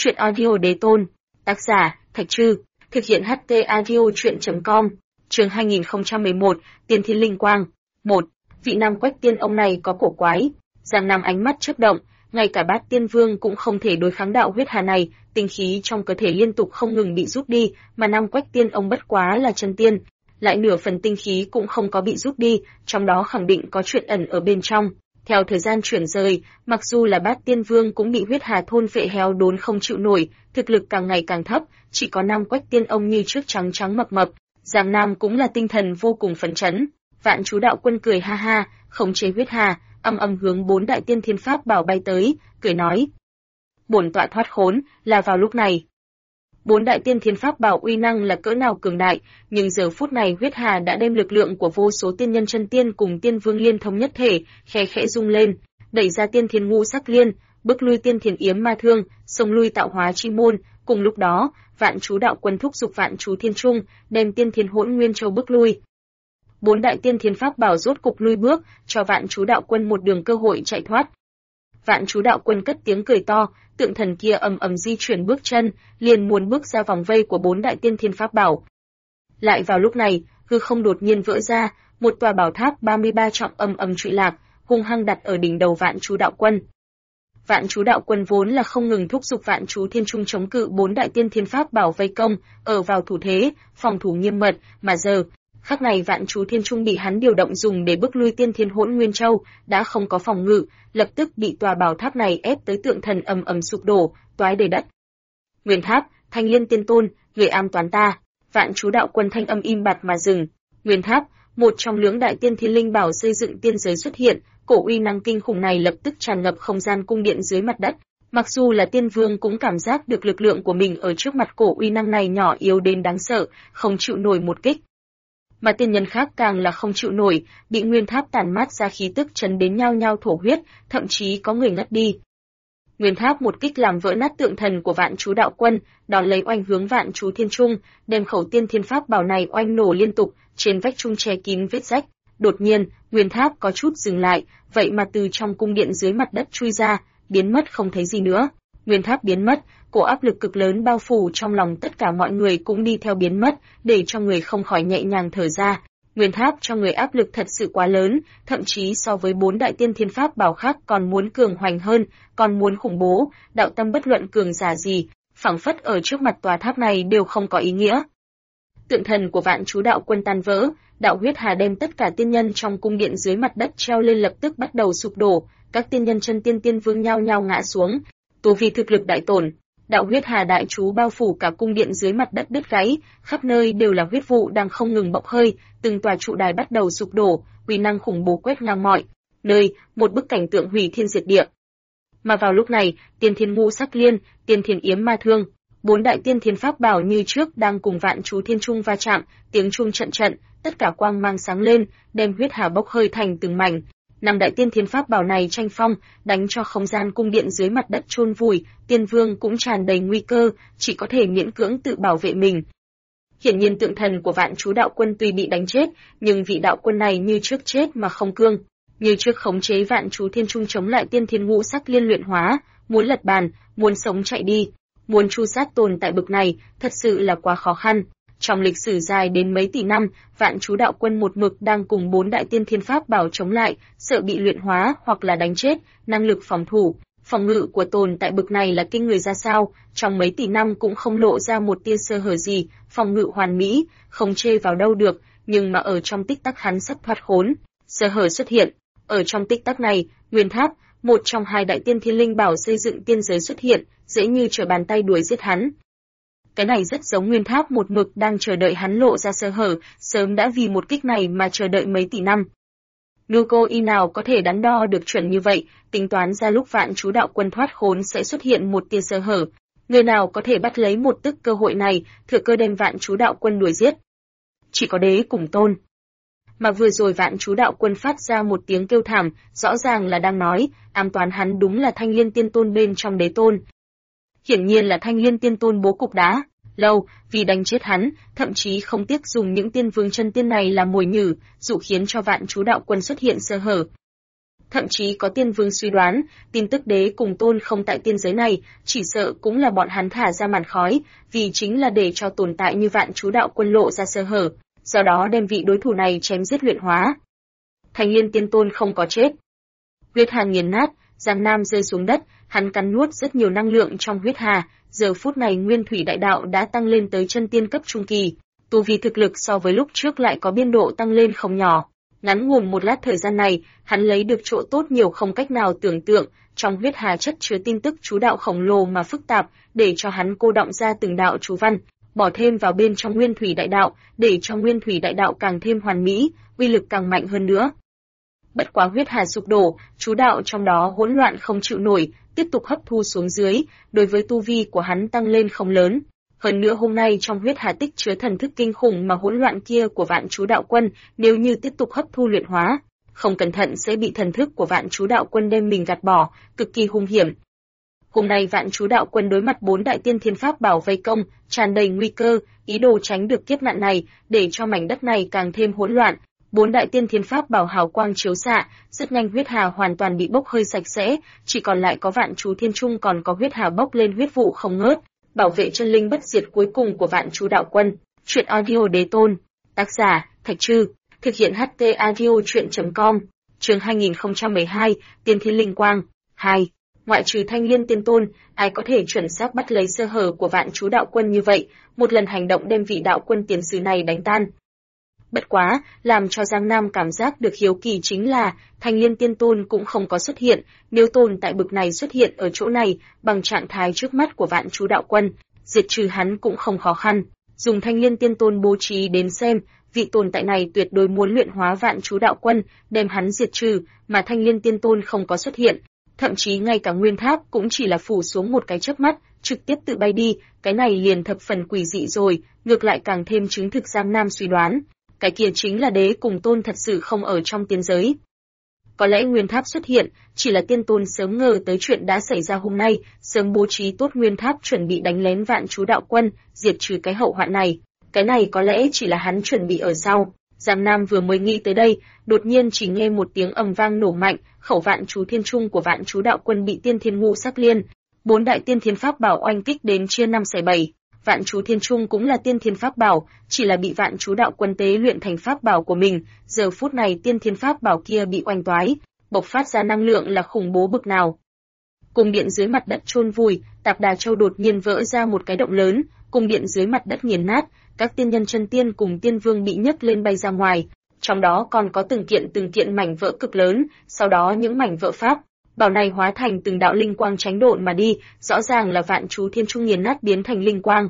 Chuyện audio đế tôn. Tác giả, Thạch Trư. Thực hiện HT audio chuyện.com. Chương 2011, Tiên Thiên Linh Quang. 1. Vị Nam Quách Tiên ông này có cổ quái. Giang Nam ánh mắt chớp động, ngay cả Bát Tiên Vương cũng không thể đối kháng đạo huyết hà này, tinh khí trong cơ thể liên tục không ngừng bị rút đi, mà Nam Quách Tiên ông bất quá là chân tiên, lại nửa phần tinh khí cũng không có bị rút đi, trong đó khẳng định có chuyện ẩn ở bên trong. Theo thời gian chuyển rời, mặc dù là Bát Tiên Vương cũng bị huyết hà thôn phệ héo đốn không chịu nổi, thực lực càng ngày càng thấp, chỉ có Nam Quách Tiên ông như trước trắng trắng mập mập. Giang Nam cũng là tinh thần vô cùng phấn chấn. Vạn Chú Đạo Quân cười ha ha, khống chế huyết hà, âm âm hướng 4 đại tiên thiên pháp bảo bay tới, cười nói: "Bổn tọa thoát khốn." Là vào lúc này, 4 đại tiên thiên pháp bảo uy năng là cỡ nào cường đại, nhưng giờ phút này huyết hà đã đem lực lượng của vô số tiên nhân chân tiên cùng tiên vương liên thống nhất thể, khẽ khẽ rung lên, đẩy ra tiên thiên ngũ sắc liên, bước lui tiên thiên yếm ma thương, xông lui tạo hóa chi môn. Cùng lúc đó, Vạn Chú Đạo Quân thúc giục Vạn Chú Thiên Trung, đem tiên thiên hỗn nguyên châu bước lui. 4 đại tiên thiên pháp bảo rốt cục lui bước, cho Vạn Chú Đạo Quân một đường cơ hội chạy thoát. Vạn Chú Đạo Quân cất tiếng cười to, tượng thần kia ầm ầm di chuyển bước chân, liền muốn bước ra vòng vây của 4 đại tiên thiên pháp bảo. Lại vào lúc này, hư không đột nhiên vỡ ra, một tòa bảo tháp 33 trọng ầm ầm trụy lạc, hung hăng đặt ở đỉnh đầu Vạn Chú Đạo Quân. Vạn Chú Đạo Quân vốn là không ngừng thúc giục Vạn Chú Thiên Trung chống cự 4 đại tiên thiên pháp bảo vây công, ở vào thủ thế, phòng thủ nghiêm mật, mà giờ, khắc này Vạn Chú Thiên Trung bị hắn điều động dùng để bức lui tiên thiên hỗn nguyên châu, đã không có phòng ngự, lập tức bị tòa bảo tháp này ép tới tượng thần ầm ầm sụp đổ, toái đầy đất. Nguyên Tháp, Thanh Liên Tiên Tôn, người ám toán ta. Vạn Chú Đạo Quân thanh âm im bặt mà dừng. Nguyên Tháp, một trong lưỡng đại tiên thiên linh bảo xây dựng tiên giới xuất hiện, cổ uy năng kinh khủng này lập tức tràn ngập không gian cung điện dưới mặt đất. Mặc dù là tiên vương cũng cảm giác được lực lượng của mình ở trước mặt cổ uy năng này nhỏ yếu đến đáng sợ, không chịu nổi một kích. Mà tiên nhân khác càng là không chịu nổi, bị Nguyên Tháp tản mát ra khí tức chấn đến nhao nhao thổ huyết, thậm chí có người ngất đi. Nguyên Tháp một kích làm vỡ nát tượng thần của Vạn Chú Đạo Quân, đón lấy oanh hướng Vạn Chú Thiên Trung, đem khẩu tiên thiên pháp bảo này oanh nổ liên tục, trên vách trung che kín vết rách. Đột nhiên, Nguyên Tháp có chút dừng lại, vậy mà từ trong cung điện dưới mặt đất chui ra, biến mất không thấy gì nữa. Nguyên Tháp biến mất, cổ áp lực cực lớn bao phủ trong lòng tất cả mọi người cũng đi theo biến mất, để cho người không khỏi nhẹ nhàng thở ra. Nguyên Tháp cho người áp lực thật sự quá lớn, thậm chí so với 4 đại tiên thiên pháp bảo khác còn muốn cường hoành hơn, còn muốn khủng bố, đạo tâm bất luận cường giả gì, phảng phất ở trước mặt tòa tháp này đều không có ý nghĩa. Tượng thần của Vạn Chú Đạo Quân tan vỡ, đạo huyết hà đem tất cả tiên nhân trong cung điện dưới mặt đất treo lên lập tức bắt đầu sụp đổ, các tiên nhân chân tiên tiên vương nhao nhao ngã xuống, tu vi thực lực đại tổn. Đạo huyết hà đại chú bao phủ cả cung điện dưới mặt đất đứt gãy, khắp nơi đều là huyết vụ đang không ngừng bốc hơi, từng tòa trụ đài bắt đầu sụp đổ, uy năng khủng bố quét ngang mọi nơi, một bức cảnh tượng hủy thiên diệt địa. Mà vào lúc này, tiên thiên ngũ sắc liên, tiên thiên yếm ma thương, 4 đại tiên thiên pháp bảo như trước đang cùng Vạn Chú Thiên Trung va chạm, tiếng chuông trận trận, tất cả quang mang sáng lên, đem huyết hà bốc hơi thành từng mảnh. 5 đại tiên thiên pháp bảo này tranh phong, đánh cho không gian cung điện dưới mặt đất chôn vùi, tiên vương cũng tràn đầy nguy cơ, chỉ có thể miễn cưỡng tự bảo vệ mình. Hiển nhiên tượng thần của Vạn Chú Đạo Quân tuy bị đánh chết, nhưng vị đạo quân này như trước chết mà không cương, như trước khống chế Vạn Chú Thiên Trung chống lại tiên thiên ngũ sắc liên luyện hóa, muốn lật bàn, muốn sống chạy đi, muốn chu sát tồn tại bực này, thật sự là quá khó khăn. Trong lịch sử dài đến mấy tỷ năm, Vạn Chú Đạo Quân một mực đang cùng 4 đại tiên thiên pháp bảo chống lại, sợ bị luyện hóa hoặc là đánh chết, năng lực phòng thủ, phòng ngự của tồn tại bực này là kinh người ra sao, trong mấy tỷ năm cũng không lộ ra một tia sơ hở gì, phòng ngự hoàn mỹ, không chê vào đâu được, nhưng mà ở trong tích tắc hắn sắp thoát khốn, sơ hở xuất hiện. Ở trong tích tắc này, Nguyên Tháp, một trong 2 đại tiên thiên linh bảo xây dựng tiên giới xuất hiện, dễ như trở bàn tay đuổi giết hắn. Cái này rất giống Nguyên Tháp một mực đang chờ đợi hắn lộ ra sơ hở, sớm đã vì một kích này mà chờ đợi mấy tỷ năm. Nuko y nào có thể đắn đo được chuẩn như vậy, tính toán ra lúc Vạn Chú Đạo Quân thoát khốn sẽ xuất hiện một tia sơ hở. Người nào có thể bắt lấy một tức cơ hội này, thừa cơ đem Vạn Chú Đạo Quân đuổi giết? Chỉ có Đế cùng Tôn. Mà vừa rồi Vạn Chú Đạo Quân phát ra một tiếng kêu thảm, rõ ràng là đang nói, ám toán hắn đúng là Thanh Liên Tiên Tôn bên trong Đế Tôn. Hiển nhiên là Thanh Liên Tiên Tôn bố cục đá lâu, vì đánh chết hắn, thậm chí không tiếc dùng những tiên vương chân tiên này làm mồi nhử, dụ khiến cho Vạn Chú Đạo Quân xuất hiện sơ hở. Thậm chí có tiên vương suy đoán, tin tức đế cùng tôn không tại tiên giới này, chỉ sợ cũng là bọn hắn thả ra màn khói, vì chính là để cho tồn tại như Vạn Chú Đạo Quân lộ ra sơ hở, do đó đem vị đối thủ này chém giết luyện hóa. Thanh Liên Tiên Tôn không có chết. Huyết hà nghiền nát, Giang Nam rơi xuống đất, hắn cắn nuốt rất nhiều năng lượng trong huyết hà, giờ phút này nguyên thủy đại đạo đã tăng lên tới chân tiên cấp trung kỳ, tu vi thực lực so với lúc trước lại có biên độ tăng lên không nhỏ. Ngắn ngủn một lát thời gian này, hắn lấy được chỗ tốt nhiều không cách nào tưởng tượng, trong huyết hà chất chứa tin tức chú đạo khổng lồ mà phức tạp, để cho hắn cô đọng ra từng đạo chú văn, bỏ thêm vào bên trong nguyên thủy đại đạo, để cho nguyên thủy đại đạo càng thêm hoàn mỹ, uy lực càng mạnh hơn nữa. Bất quá huyết hà sụp đổ, chú đạo trong đó hỗn loạn không chịu nổi, tiếp tục hấp thu xuống dưới, đối với tu vi của hắn tăng lên không lớn. Hơn nữa hôm nay trong huyết hà tích chứa thần thức kinh khủng mà hỗn loạn kia của Vạn Chú Đạo Quân, nếu như tiếp tục hấp thu luyện hóa, không cẩn thận sẽ bị thần thức của Vạn Chú Đạo Quân đem mình gạt bỏ, cực kỳ hung hiểm. Hôm nay Vạn Chú Đạo Quân đối mặt 4 đại tiên thiên pháp bảo vây công, tràn đầy nguy cơ, ý đồ tránh được kiếp nạn này, để cho mảnh đất này càng thêm hỗn loạn. 4 đại tiên thiên pháp bảo hào quang chiếu xạ, rất nhanh huyết hà hoàn toàn bị bốc hơi sạch sẽ, chỉ còn lại có Vạn Chú Thiên Trung còn có huyết hà bốc lên huyết vụ không ngớt, bảo vệ chân linh bất diệt cuối cùng của Vạn Chú Đạo Quân. Truyện audio đế tôn, tác giả Thạch Trư, thực hiện HT audio truyện.com. Chương 2012, Tiên Thiên Linh Quang 2. Ngoại trừ Thanh Liên Tiên Tôn, ai có thể chuẩn xác bắt lấy sơ hở của Vạn Chú Đạo Quân như vậy, một lần hành động đem vị đạo quân tiền sử này đánh tan. Bất quá, làm cho Giang Nam cảm giác được hiếu kỳ chính là, Thanh Liên Tiên Tôn cũng không có xuất hiện, nếu tồn tại bực này xuất hiện ở chỗ này, bằng trạng thái trước mắt của Vạn Chú Đạo Quân, diệt trừ hắn cũng không khó khăn. Dùng Thanh Liên Tiên Tôn bố trí đến xem, vị tồn tại này tuyệt đối muốn luyện hóa Vạn Chú Đạo Quân, đem hắn diệt trừ, mà Thanh Liên Tiên Tôn không có xuất hiện. Thậm chí ngay cả nguyên tháp cũng chỉ là phủ xuống một cái chớp mắt, trực tiếp tự bay đi, cái này liền thập phần quỷ dị rồi, ngược lại càng thêm chứng thực Giang Nam suy đoán. Cái kia chính là đế cùng tôn thật sự không ở trong tiên giới. Có lẽ nguyên tháp xuất hiện, chỉ là tiên tôn sớm ngờ tới chuyện đã xảy ra hôm nay, sớm bố trí tốt nguyên tháp chuẩn bị đánh lén Vạn Chú Đạo Quân, diệt trừ cái hậu hoạn này. Cái này có lẽ chỉ là hắn chuẩn bị ở sau. Giang Nam vừa mới nghĩ tới đây, đột nhiên chỉ nghe một tiếng ầm vang nổ mạnh, khẩu Vạn Chú Thiên Trung của Vạn Chú Đạo Quân bị tiên thiên ngũ sắc liên, 4 đại tiên thiên pháp bảo oanh kích đến chia 5 xẻ 7. Vạn Chú Thiên Trung cũng là tiên thiên pháp bảo, chỉ là bị Vạn Chú Đạo Quân tế luyện thành pháp bảo của mình, giờ phút này tiên thiên pháp bảo kia bị oanh toái, bộc phát ra năng lượng là khủng bố bực nào. Cung điện dưới mặt đất chôn vùi, Tạp Đà Châu đột nhiên vỡ ra một cái động lớn, cung điện dưới mặt đất nghiền nát, các tiên nhân chân tiên cùng tiên vương bị nhấc lên bay ra ngoài, trong đó còn có từng kiện mảnh vỡ cực lớn, sau đó những mảnh vỡ pháp bảo này hóa thành từng đạo linh quang tránh độn mà đi, rõ ràng là Vạn Chú Thiên Trung nghiền nát biến thành linh quang.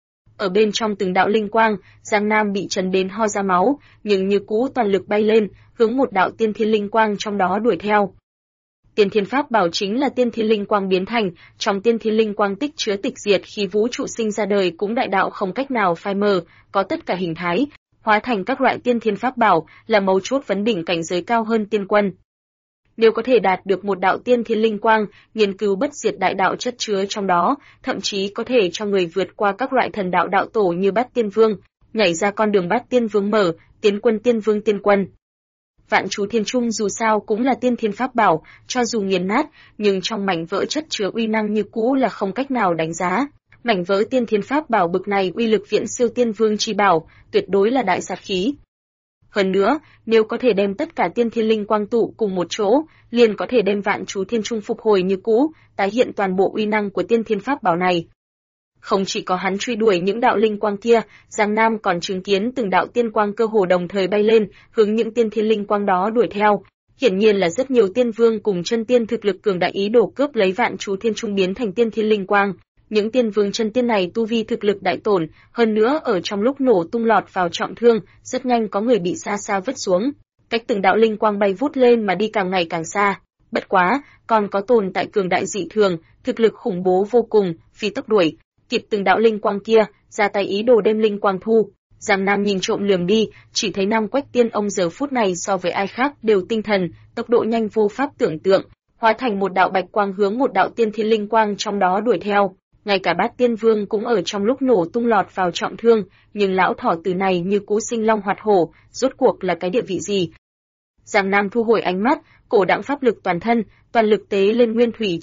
Ở bên trong từng đạo linh quang, Giang Nam bị chấn đến ho ra máu, nhưng như cũ toàn lực bay lên, hướng một đạo tiên thiên linh quang trong đó đuổi theo. Tiên thiên pháp bảo chính là tiên thiên linh quang biến thành, trong tiên thiên linh quang tích chứa tịch diệt khi vũ trụ sinh ra đời cũng đại đạo không cách nào phai mờ, có tất cả hình thái, hóa thành các loại tiên thiên pháp bảo, là mấu chốt vấn đỉnh cảnh giới cao hơn tiên quân. Nếu có thể đạt được một đạo tiên thiên linh quang, nghiên cứu bất diệt đại đạo chất chứa trong đó, thậm chí có thể cho người vượt qua các loại thần đạo đạo tổ như Bát Tiên Vương, nhảy ra con đường Bát Tiên Vương mở, tiến quân tiên vương tiên quân. Vạn Chú Thiên Trung dù sao cũng là tiên thiên pháp bảo, cho dù nghiền nát, nhưng trong mảnh vỡ chất chứa uy năng như cũ là không cách nào đánh giá. Mảnh vỡ tiên thiên pháp bảo bực này uy lực viễn siêu tiên vương chi bảo, tuyệt đối là đại sát khí. Hơn nữa, nếu có thể đem tất cả tiên thiên linh quang tụ cùng một chỗ, liền có thể đem Vạn Chú Thiên Trung phục hồi như cũ, tái hiện toàn bộ uy năng của tiên thiên pháp bảo này. Không chỉ có hắn truy đuổi những đạo linh quang kia, Giang Nam còn chứng kiến từng đạo tiên quang cơ hồ đồng thời bay lên, hướng những tiên thiên linh quang đó đuổi theo. Hiển nhiên là rất nhiều tiên vương cùng chân tiên thực lực cường đại ý đồ cướp lấy Vạn Chú Thiên Trung biến thành tiên thiên linh quang. Những tiên vương chân tiên này tu vi thực lực đại tổn, hơn nữa ở trong lúc nổ tung lọt vào trọng thương, rất nhanh có người bị xa xa vứt xuống. Cách từng đạo linh quang bay vút lên mà đi càng ngày càng xa. Bất quá, còn có tồn tại cường đại dị thường, thực lực khủng bố vô cùng, phi tốc đuổi, kịp từng đạo linh quang kia, ra tay ý đồ đem linh quang thu. Giang Nam nhìn trộm lườm đi, chỉ thấy Nam Quách Tiên ông giờ phút này so với ai khác đều tinh thần, tốc độ nhanh vô pháp tưởng tượng, hóa thành một đạo bạch quang hướng một đạo tiên thiên linh quang trong đó đuổi theo. Ngay cả Bát Tiên Vương cũng ở trong lúc nổ tung lọt vào trọng thương, nhưng lão thỏ tử này như cú sinh long hoạt hổ, rốt cuộc là cái địa vị gì? Giang Nam thu hồi ánh mắt, cổ đãng pháp lực toàn thân, toàn lực tế lên nguyên thủy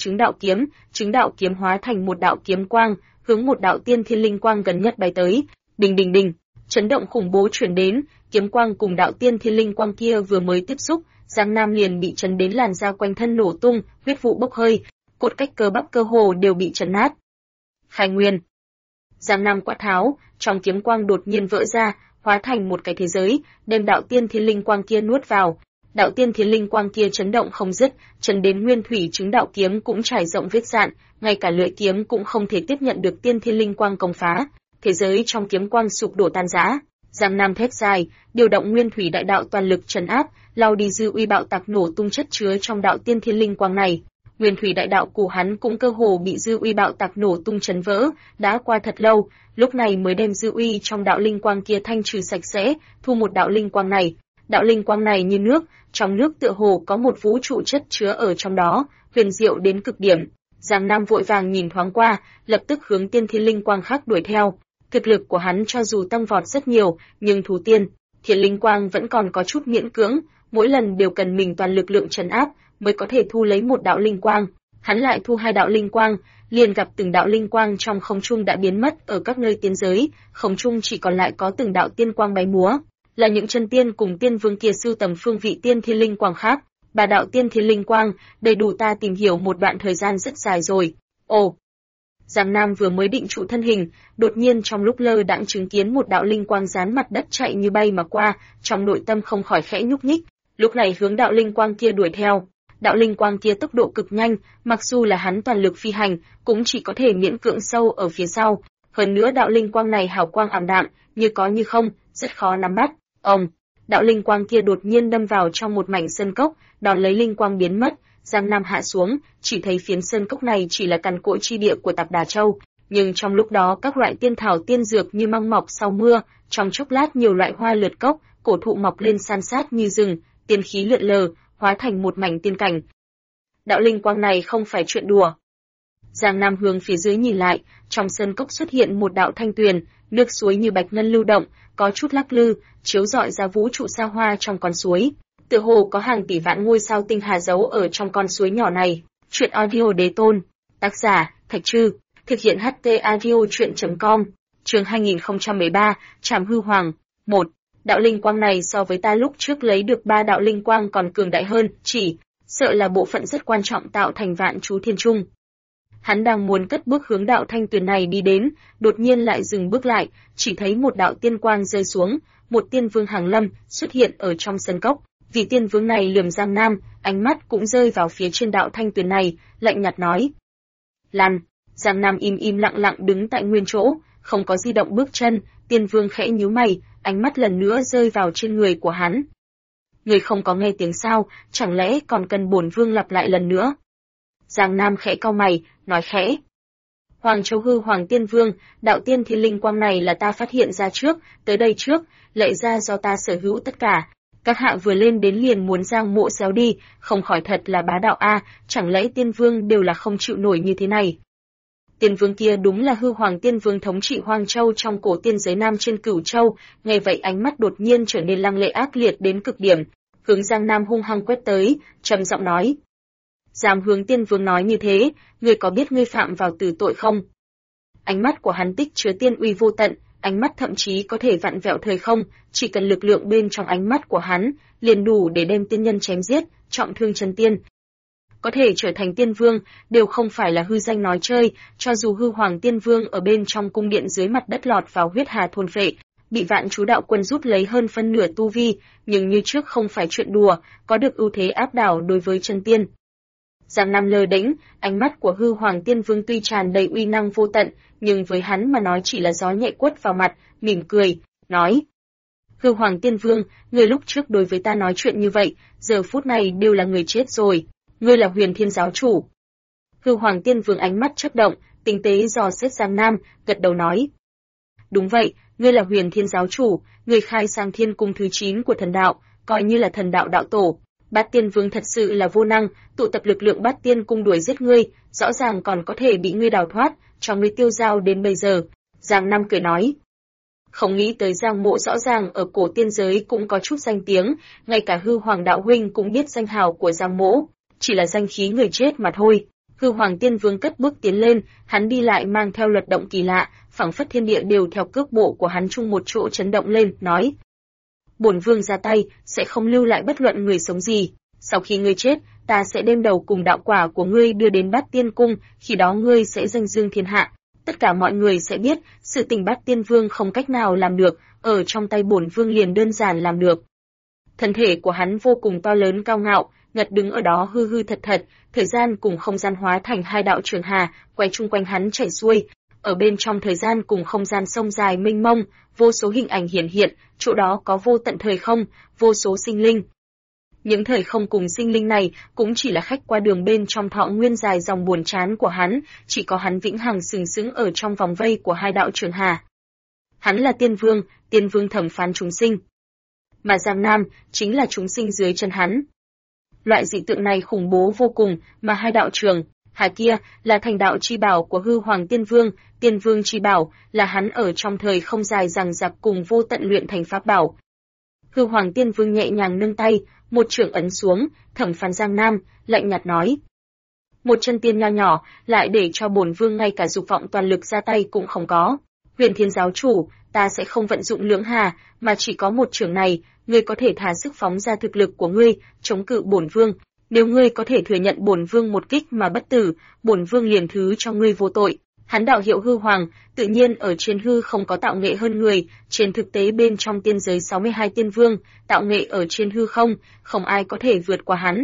chứng đạo kiếm hóa thành một đạo kiếm quang, hướng một đạo tiên thiên linh quang gần nhất bay tới. Đình đình đình, chấn động khủng bố truyền đến, kiếm quang cùng đạo tiên thiên linh quang kia vừa mới tiếp xúc, Giang Nam liền bị chấn đến làn da quanh thân nổ tung, huyết vụ bốc hơi, cốt cách cơ bắp cơ hồ đều bị chấn nát. Khai nguyên. Giang Nam quát tháo, trong kiếm quang đột nhiên vỡ ra, hóa thành một cái thế giới, đem đạo tiên thiên linh quang kia nuốt vào. Đạo tiên thiên linh quang kia chấn động không dứt, chấn đến nguyên thủy chứng đạo kiếm cũng trải rộng vết dạn, ngay cả lưỡi kiếm cũng không thể tiếp nhận được tiên thiên linh quang công phá. Thế giới trong kiếm quang sụp đổ tan rã. Giang Nam thét dài, điều động nguyên thủy đại đạo toàn lực trấn áp, lao đi dư uy bạo tạc nổ tung chất chứa trong đạo tiên thiên linh quang này. Nguyên thủy đại đạo của hắn cũng cơ hồ bị dư uy bạo tạc nổ tung chấn vỡ, đã qua thật lâu, lúc này mới đem dư uy trong đạo linh quang kia thanh trừ sạch sẽ, thu một đạo linh quang này. Đạo linh quang này như nước, trong nước tựa hồ có một vũ trụ chất chứa ở trong đó, huyền diệu đến cực điểm. Giang Nam vội vàng nhìn thoáng qua, lập tức hướng tiên thiên linh quang khác đuổi theo. Thực lực của hắn cho dù tăng vọt rất nhiều, nhưng thú tiên, thiên linh quang vẫn còn có chút miễn cưỡng, mỗi lần đều cần mình toàn lực lượng trấn áp mới có thể thu lấy một đạo linh quang. Hắn lại thu 2 đạo linh quang, liền gặp từng đạo linh quang trong không trung đã biến mất ở các nơi tiên giới, không trung chỉ còn lại có từng đạo tiên quang bay múa, là những chân tiên cùng tiên vương kia sưu tầm phương vị tiên thiên linh quang khác. 3 đạo tiên thiên linh quang, đầy đủ ta tìm hiểu một đoạn thời gian rất dài rồi. Ồ! Giang Nam vừa mới định trụ thân hình, đột nhiên trong lúc lơ đãng chứng kiến một đạo linh quang dán mặt đất chạy như bay mà qua, trong nội tâm không khỏi khẽ nhúc nhích, lúc này hướng đạo linh quang kia đuổi theo. Đạo linh quang kia tốc độ cực nhanh, mặc dù là hắn toàn lực phi hành, cũng chỉ có thể miễn cưỡng sâu ở phía sau. Hơn nữa đạo linh quang này hào quang ảm đạm, như có như không, rất khó nắm bắt. Đạo linh quang kia đột nhiên đâm vào trong một mảnh sơn cốc, đón lấy linh quang biến mất. Giang Nam hạ xuống, chỉ thấy phiến sơn cốc này chỉ là cằn cỗi chi địa của Tạp Đà Châu, nhưng trong lúc đó các loại tiên thảo tiên dược như măng mọc sau mưa, trong chốc lát nhiều loại hoa lượt cốc, cổ thụ mọc lên san sát như rừng, tiên khí lượn lờ, hóa thành một mảnh tiên cảnh. Đạo linh quang này không phải chuyện đùa. Giang Nam hướng phía dưới nhìn lại, trong sơn cốc xuất hiện một đạo thanh tuyền, nước suối như bạch ngân lưu động, có chút lắc lư, chiếu rọi ra vũ trụ xa hoa trong con suối. Tựa hồ có hàng tỷ vạn ngôi sao tinh hà giấu ở trong con suối nhỏ này. Truyện audio đế tôn. Tác giả, Thạch Trư. Thực hiện HT audio truyện.com. Chương 2013, Trảm Hư Hoàng. 1. Đạo linh quang này so với ta lúc trước lấy được 3 đạo linh quang còn cường đại hơn, chỉ sợ là bộ phận rất quan trọng tạo thành vạn chú thiên trung. Hắn đang muốn cất bước hướng đạo thanh tuyền này đi đến, đột nhiên lại dừng bước lại, chỉ thấy một đạo tiên quang rơi xuống, một tiên vương hàng lâm xuất hiện ở trong sân cốc. Vị tiên vương này lườm Giang Nam, ánh mắt cũng rơi vào phía trên đạo thanh tuyền này, lạnh nhạt nói: "Lan." Giang Nam im lặng lặng đứng tại nguyên chỗ, không có di động bước chân. Tiên vương khẽ nhíu mày, ánh mắt lần nữa rơi vào trên người của hắn. "Người không có nghe tiếng sao, chẳng lẽ còn cần bổn vương lặp lại lần nữa?" Giang Nam khẽ cau mày, nói khẽ: "Hoàng Châu Hư Hoàng Tiên Vương, đạo tiên thiên linh quang này là ta phát hiện ra trước, tới đây trước, lệ ra do ta sở hữu tất cả. Các hạ vừa lên đến liền muốn Giang Mộ xéo đi, không khỏi thật là bá đạo a, chẳng lẽ Tiên Vương đều là không chịu nổi như thế này?" Tiên Vương kia đúng là Hư Hoàng Tiên Vương thống trị Hoang Châu trong cổ tiên giới Nam trên Cửu Châu, nghe vậy ánh mắt đột nhiên trở nên lăng lệ ác liệt đến cực điểm, hướng Giang Nam hung hăng quét tới, trầm giọng nói: "Dám hướng Tiên Vương nói như thế, ngươi có biết ngươi phạm vào tử tội không?" Ánh mắt của hắn tích chứa tiên uy vô tận, ánh mắt thậm chí có thể vặn vẹo thời không, chỉ cần lực lượng bên trong ánh mắt của hắn, liền đủ để đem tiên nhân chém giết, trọng thương chân tiên. Có thể trở thành tiên vương, đều không phải là hư danh nói chơi, cho dù Hư Hoàng Tiên Vương ở bên trong cung điện dưới mặt đất lọt vào huyết hà thôn phệ, bị vạn chú đạo quân rút lấy hơn phân nửa tu vi, nhưng như trước không phải chuyện đùa, có được ưu thế áp đảo đối với chân tiên. Giang Nam lơ đễnh, ánh mắt của Hư Hoàng Tiên Vương tuy tràn đầy uy năng vô tận, nhưng với hắn mà nói chỉ là gió nhẹ quất vào mặt, mỉm cười, nói: "Hư Hoàng Tiên Vương, người lúc trước đối với ta nói chuyện như vậy, giờ phút này đều là người chết rồi, ngươi là Huyền Thiên giáo chủ." Hư Hoàng Tiên Vương ánh mắt chớp động, tinh tế dò xét Giang Nam, gật đầu nói: "Đúng vậy, ngươi là Huyền Thiên giáo chủ, ngươi khai sang thiên cung thứ 9 của thần đạo, coi như là thần đạo đạo tổ. Bát Tiên Vương thật sự là vô năng, tụ tập lực lượng Bát Tiên cung đuổi giết ngươi, rõ ràng còn có thể bị ngươi đào thoát, cho ngươi tiêu dao đến bây giờ." Giang Nam cười nói: Không nghĩ tới Giang Mỗ rõ ràng ở cổ tiên giới cũng có chút danh tiếng, ngay cả Hư Hoàng đạo huynh cũng biết danh hào của Giang Mỗ, chỉ là danh khí người chết mà thôi. Hư Hoàng Tiên Vương cất bước tiến lên, hắn đi lại mang theo luật động kỳ lạ, phảng phất thiên địa đều theo cước bộ của hắn chung một chỗ chấn động lên, nói: "Bổn vương ra tay, sẽ không lưu lại bất luận người sống gì. Sau khi ngươi chết, ta sẽ đem đầu cùng đạo quả của ngươi đưa đến Bát Tiên Cung, khi đó ngươi sẽ danh dương thiên hạ. Tất cả mọi người sẽ biết, sự tình Bát Tiên Vương không cách nào làm được, ở trong tay bổn vương liền đơn giản làm được." Thân thể của hắn vô cùng to lớn cao ngạo, ngật đứng ở đó hư hư thật thật, thời gian cùng không gian hóa thành hai đạo trường hà, quay chung quanh hắn chảy xuôi. Ở bên trong thời gian cùng không gian sông dài mênh mông, vô số hình ảnh hiển hiện, chỗ đó có vô tận thời không, vô số sinh linh. Những thời không cùng sinh linh này cũng chỉ là khách qua đường bên trong thọ nguyên dài dòng buồn chán của hắn, chỉ có hắn vĩnh hằng sừng sững ở trong vòng vây của hai đạo trường hà. Hắn là Tiên Vương thẩm phán chúng sinh. Mà Giang Nam chính là chúng sinh dưới chân hắn. Loại dị tượng này khủng bố vô cùng, mà hai đạo trường hà kia là thành đạo chi bảo của Hư Hoàng Tiên Vương chi bảo, là hắn ở trong thời không dài rằng giặc cùng vô tận luyện thành pháp bảo. Hư Hoàng Tiên Vương nhẹ nhàng nâng tay, một chưởng ấn xuống, thẩm phán Giang Nam, lạnh nhạt nói: "Một chân tiên nho nhỏ, lại để cho bổn vương ngay cả dục vọng toàn lực ra tay cũng không có. Huyền Thiên giáo chủ, ta sẽ không vận dụng lưỡng hà, mà chỉ có một chưởng này, ngươi có thể thả sức phóng ra thực lực của ngươi, chống cự bổn vương. Nếu ngươi có thể thừa nhận bổn vương một kích mà bất tử, bổn vương liền thứ cho ngươi vô tội." Hắn đạo hiệu Hư Hoàng, tự nhiên ở trên hư không có tạo nghệ hơn người, trên thực tế bên trong tiên giới 62 tiên vương, tạo nghệ ở trên hư không, không ai có thể vượt qua hắn.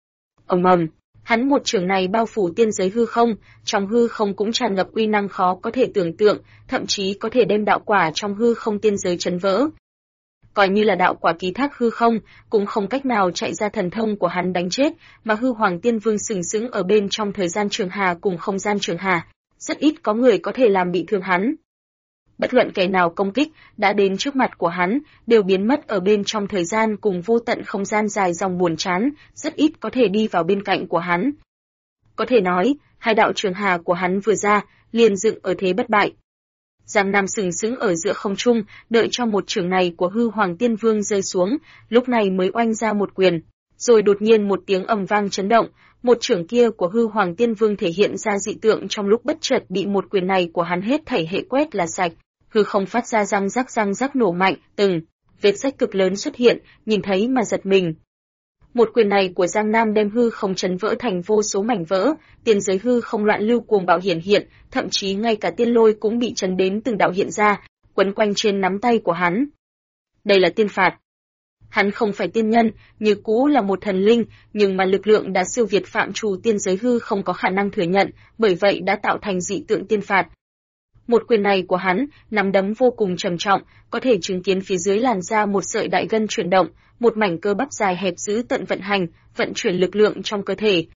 Ầm ầm, hắn một chưởng này bao phủ tiên giới hư không, trong hư không cũng tràn ngập uy năng khó có thể tưởng tượng, thậm chí có thể đem đạo quả trong hư không tiên giới chấn vỡ. Coi như là đạo quả ký thác hư không, cũng không cách nào chạy ra thần thông của hắn đánh chết, mà Hư Hoàng Tiên Vương sừng sững ở bên trong thời gian trường hà cùng không gian trường hà, rất ít có người có thể làm bị thương hắn. Bất luận kẻ nào công kích đã đến trước mặt của hắn, đều biến mất ở bên trong thời gian cùng vô tận không gian dài dòng buồn chán, rất ít có thể đi vào bên cạnh của hắn. Có thể nói, hai đạo trường hà của hắn vừa ra, liền dựng ở thế bất bại. Giang Nam sừng sững ở giữa không trung, đợi cho một chưởng này của Hư Hoàng Tiên Vương rơi xuống, lúc này mới oanh ra một quyền. Rồi đột nhiên một tiếng ầm vang chấn động, một chưởng kia của Hư Hoàng Tiên Vương thể hiện ra dị tượng trong lúc bất chợt bị một quyền này của hắn hết thảy hệ quét là sạch. Hư không phát ra răng rắc nổ mạnh, từng vết rách cực lớn xuất hiện, nhìn thấy mà giật mình. Một quyền này của Giang Nam đem hư không chấn vỡ thành vô số mảnh vỡ, tiên giới hư không loạn lưu cuồng bạo hiển hiện, thậm chí ngay cả tiên lôi cũng bị chấn đến từng đạo hiện ra, quấn quanh trên nắm tay của hắn. Đây là tiên phạt. Hắn không phải tiên nhân, như cũ là một thần linh, nhưng mà lực lượng đã siêu việt phạm trù tiên giới hư không có khả năng thừa nhận, bởi vậy đã tạo thành dị tượng tiên phạt. Một quyền này của hắn, nắm đấm vô cùng trầm trọng, có thể chứng kiến phía dưới làn da một sợi đại gân chuyển động, một mảnh cơ bắp dài hẹp giữ tận vận hành, vận chuyển lực lượng trong cơ thể.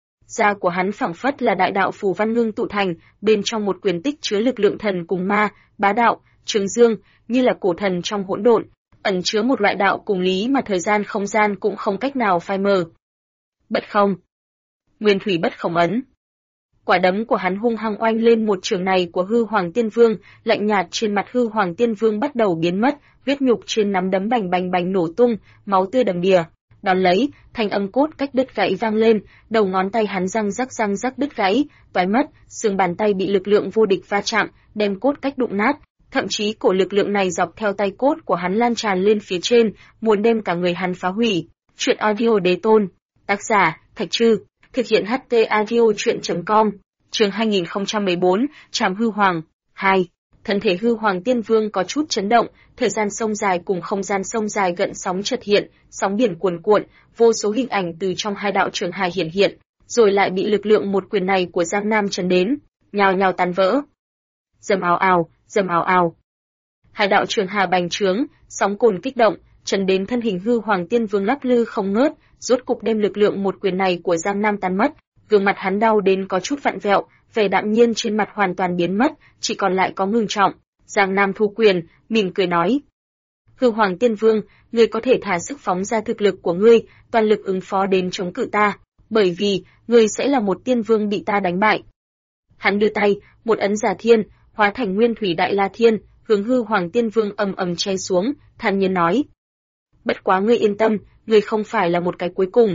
Da của hắn phảng phất là đại đạo phù văn ngưng tụ thành, bên trong một quyền tích chứa lực lượng thần cùng ma, bá đạo, trường dương, như là cổ thần trong hỗn độn, ẩn chứa một loại đạo cùng lý mà thời gian không gian cũng không cách nào phai mờ. Bất không. Nguyên thủy bất không ấn. Quả đấm của hắn hung hăng oanh lên một trường này của Hư Hoàng Tiên Vương, lạnh nhạt trên mặt Hư Hoàng Tiên Vương bắt đầu biến mất, huyết nhục trên nắm đấm bành nổ tung, máu tươi đầm đìa. Đón lấy, thanh âm cốt cách đứt gãy vang lên, đầu ngón tay hắn răng rắc đứt gãy, toái mất, xương bàn tay bị lực lượng vô địch va chạm, đem cốt cách đụng nát, thậm chí cổ lực lượng này dọc theo tay cốt của hắn lan tràn lên phía trên, muốn đem cả người hắn phá hủy. Truyện audio Đế Tôn, tác giả Thạch Trư, thực hiện HT audio truyện.com. Chương 2014, Trảm Hư Hoàng 2. Thân thể Hư Hoàng Tiên Vương có chút chấn động, thời gian sông dài cùng không gian sông dài gợn sóng chợt hiện, sóng biển cuồn cuộn, vô số hình ảnh từ trong hai đạo trường hà hiển hiện, rồi lại bị lực lượng một quyền này của Giang Nam chấn đến, nhào nhào tan vỡ. Rầm ào ào. Hai đạo trường hà bành trướng, sóng cồn kích động, chấn đến thân hình Hư Hoàng Tiên Vương lắc lư không ngớt, rốt cục đem lực lượng một quyền này của Giang Nam tan mất. Gương mặt hắn đau đến có chút vặn vẹo, vẻ đạm nhiên trên mặt hoàn toàn biến mất, chỉ còn lại có ngưng trọng. Giang Nam thu quyền, mỉm cười nói: Hư Hoàng Tiên Vương, ngươi có thể thả sức phóng ra thực lực của ngươi, toàn lực ứng phó đến chống cự ta, bởi vì ngươi sẽ là một tiên vương bị ta đánh bại. Hắn đưa tay, một ấn giả thiên, hóa thành nguyên thủy đại la thiên, hướng Hư Hoàng Tiên Vương ầm ầm chém xuống, thản nhiên nói: "Bất quá ngươi yên tâm, ngươi không phải là một cái cuối cùng."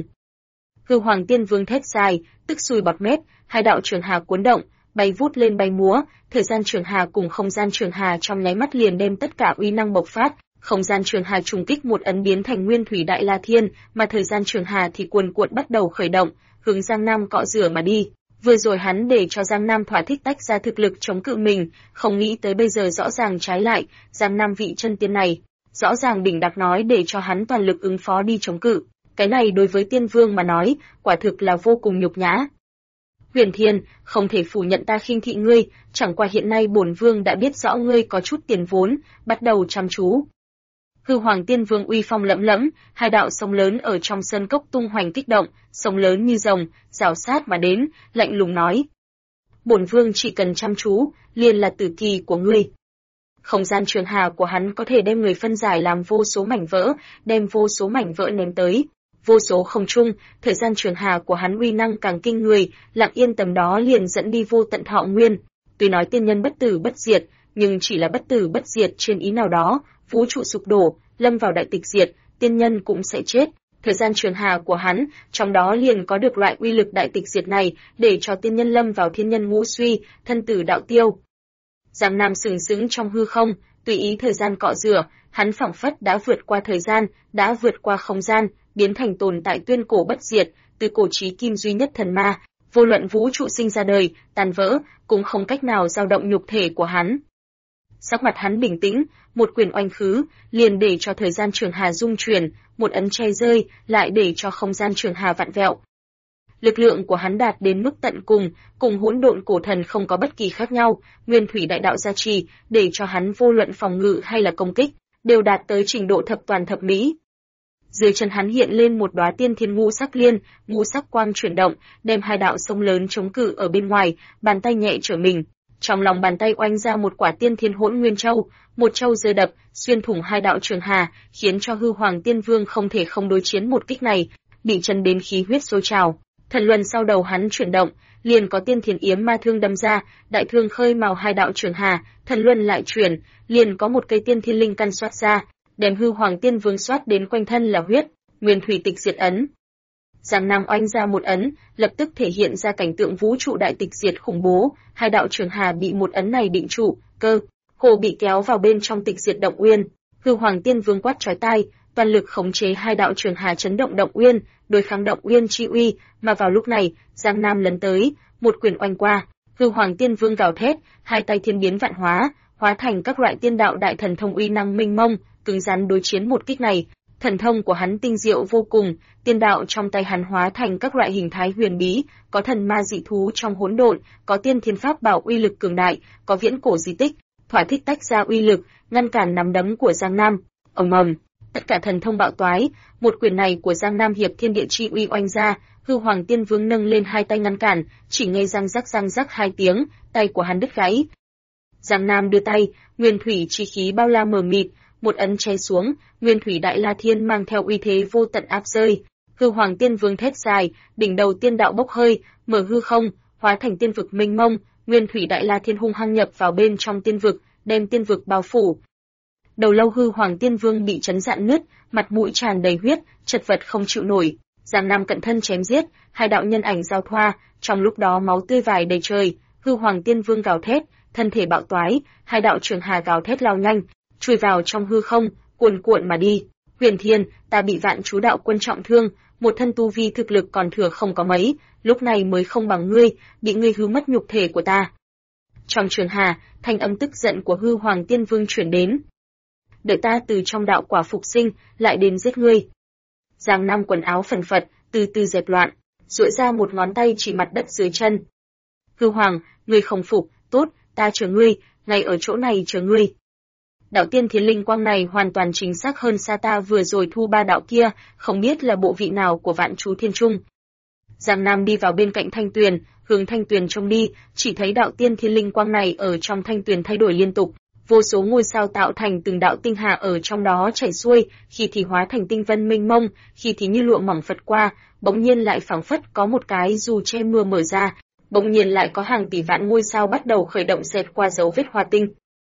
Hư Hoàng Tiên Vương thét dài, tức sùi bọt mép, hai đạo trường hà cuốn động, bay vút lên bay múa, thời gian trường hà cùng không gian trường hà trong nháy mắt liền đem tất cả uy năng bộc phát, không gian trường hà trùng kích một ấn biến thành Nguyên Thủy Đại La Thiên, mà thời gian trường hà thì cuồn cuộn bắt đầu khởi động, hướng Giang Nam cọ rửa mà đi. Vừa rồi hắn để cho Giang Nam thỏa thích tách ra thực lực chống cự mình, không nghĩ tới bây giờ rõ ràng trái lại, Giang Nam vị chân tiên này, rõ ràng đỉnh đặc nói để cho hắn toàn lực ứng phó đi chống cự. Cái này đối với tiên vương mà nói, quả thực là vô cùng nhục nhã. Huyền Thiên, không thể phủ nhận ta khinh thị ngươi, chẳng qua hiện nay bổn vương đã biết rõ ngươi có chút tiền vốn, bắt đầu chăm chú. Hư Hoàng Tiên Vương uy phong lẫm lẫm, hai đạo sông lớn ở trong sơn cốc tung hoành kích động, sông lớn như rồng, rào sát mà đến, lạnh lùng nói: "Bổn vương chỉ cần chăm chú, liền là tử kỳ của ngươi." Không gian trường hà của hắn có thể đem người phân giải làm vô số mảnh vỡ, đem vô số mảnh vỡ ném tới vô số không trung, thời gian trường hà của hắn uy năng càng kinh người, lặng yên tầm đó liền dẫn đi vô tận thọ nguyên. Tuy nói tiên nhân bất tử bất diệt, nhưng chỉ là bất tử bất diệt trên ý nào đó, vũ trụ sụp đổ, lâm vào đại tịch diệt, tiên nhân cũng sẽ chết. Thời gian trường hà của hắn, trong đó liền có được loại uy lực đại tịch diệt này, để cho tiên nhân lâm vào thiên nhân ngũ suy, thân tử đạo tiêu. Giang Nam sừng sững trong hư không, tùy ý thời gian cọ rửa, hắn phảng phất đã vượt qua thời gian, đã vượt qua không gian, biến thành tồn tại tuyên cổ bất diệt, từ cổ chí kim duy nhất thần ma, vô luận vũ trụ sinh ra đời, tàn vỡ, cũng không cách nào dao động nhục thể của hắn. Sắc mặt hắn bình tĩnh, một quyền oanh khứ, liền để cho thời gian trường hà rung chuyển, một ấn che rơi, lại để cho không gian trường hà vặn vẹo. Lực lượng của hắn đạt đến mức tận cùng hỗn độn cổ thần không có bất kỳ khác nhau, nguyên thủy đại đạo gia trì, để cho hắn vô luận phòng ngự hay là công kích, đều đạt tới trình độ thập toàn thập mỹ. Dưới chân hắn hiện lên một đóa tiên thiên ngũ sắc liên, ngũ sắc quang chuyển động, đem hai đạo sông lớn chống cự ở bên ngoài, bàn tay nhẹ trở mình. Trong lòng bàn tay oanh ra một quả tiên thiên hỗn nguyên châu, một châu rơi đập, xuyên thủng hai đạo trường hà, khiến cho Hư Hoàng Tiên Vương không thể không đối chiến một kích này, bị chấn đến khí huyết sôi trào. Thần luân sau đầu hắn chuyển động, liền có tiên thiên yếm ma thương đâm ra, đại thương khơi mào hai đạo trường hà, thần luân lại chuyển, liền có một cây tiên thiên linh căn xoát ra, đem Hư Hoàng Tiên Vương xoát đến quanh thân là huyết, nguyên thủy tịch diệt ấn. Giang Nam oanh ra một ấn, lập tức thể hiện ra cảnh tượng vũ trụ đại tịch diệt khủng bố, hai đạo trường hà bị một ấn này định trụ, cơ hồ bị kéo vào bên trong tịch diệt động uyên. Hư Hoàng Tiên Vương quát chói tai, toàn lực khống chế hai đạo trường hà chấn động động uyên, đối kháng động uyên chi uy, mà vào lúc này, Giang Nam lấn tới, một quyền oanh qua, Hư Hoàng Tiên Vương gào thét, hai tay thiên biến vạn hóa, hóa thành các loại tiên đạo đại thần thông uy năng minh mông, cứng rắn đối chiến một kích này. Thần thông của hắn tinh diệu vô cùng, tiên đạo trong tay hắn hóa thành các loại hình thái huyền bí, có thần ma dị thú trong hỗn độn, có tiên thiên pháp bảo uy lực cường đại, có viễn cổ di tích, thỏa thích tách ra uy lực, ngăn cản nắm đấm của Giang Nam. Ầm ầm, tất cả thần thông bạo toái, một quyền này của Giang Nam hiệp thiên địa chi uy oanh ra, Hư Hoàng Tiên Vương nâng lên hai tay ngăn cản, chỉ nghe răng rắc hai tiếng, tay của hắn đứt gãy. Giang Nam đưa tay, nguyên thủy chi khí bao la mờ mịt, một ấn che xuống, Nguyên Thủy Đại La Thiên mang theo uy thế vô tận áp rơi. Hư Hoàng Tiên Vương thét dài, đỉnh đầu tiên đạo bốc hơi, mở hư không, hóa thành tiên vực mênh mông, Nguyên Thủy Đại La Thiên hung hăng nhập vào bên trong tiên vực, đem tiên vực bao phủ. Đầu lâu Hư Hoàng Tiên Vương bị chấn rạn nứt, mặt mũi tràn đầy huyết, chật vật không chịu nổi. Giang Nam cận thân chém giết, hai đạo nhân ảnh giao thoa, trong lúc đó máu tươi vải đầy trời. Hư Hoàng Tiên Vương gào thét, thân thể bạo toái, hai đạo trường hà gào thét lao nhanh, chui vào trong hư không, cuồn cuộn mà đi. Huyền Thiên, ta bị Vạn Chú Đạo Quân trọng thương, một thân tu vi thực lực còn thừa không có mấy, lúc này mới không bằng ngươi, bị ngươi hư mất nhục thể của ta. Trong trường hà, thanh âm tức giận của Hư Hoàng Tiên Vương truyền đến. Đợi ta từ trong đạo quả phục sinh, lại đến giết ngươi. Giang Nam quần áo phần phật, từ từ dẹp loạn, duỗi ra một ngón tay chỉ mặt đất dưới chân. Hư Hoàng, ngươi không phục, tốt, ta chờ ngươi, ngay ở chỗ này chờ ngươi. Đạo tiên thiên linh quang này hoàn toàn chính xác hơn xa ta vừa rồi thu ba đạo kia, không biết là bộ vị nào của Vạn Chú Thiên Trung. Giang Nam đi vào bên cạnh thanh tuyền, hướng thanh tuyền trông đi, chỉ thấy đạo tiên thiên linh quang này ở trong thanh tuyền thay đổi liên tục, vô số ngôi sao tạo thành từng đạo tinh hà ở trong đó chảy xuôi, khi thì hóa thành tinh vân mênh mông, khi thì như lụa mỏng phật qua, bỗng nhiên lại phảng phất có một cái dù che mưa mở ra, bỗng nhiên lại có hàng tỷ vạn ngôi sao bắt đầu khởi động xẹt qua dấu vết hoa tinh.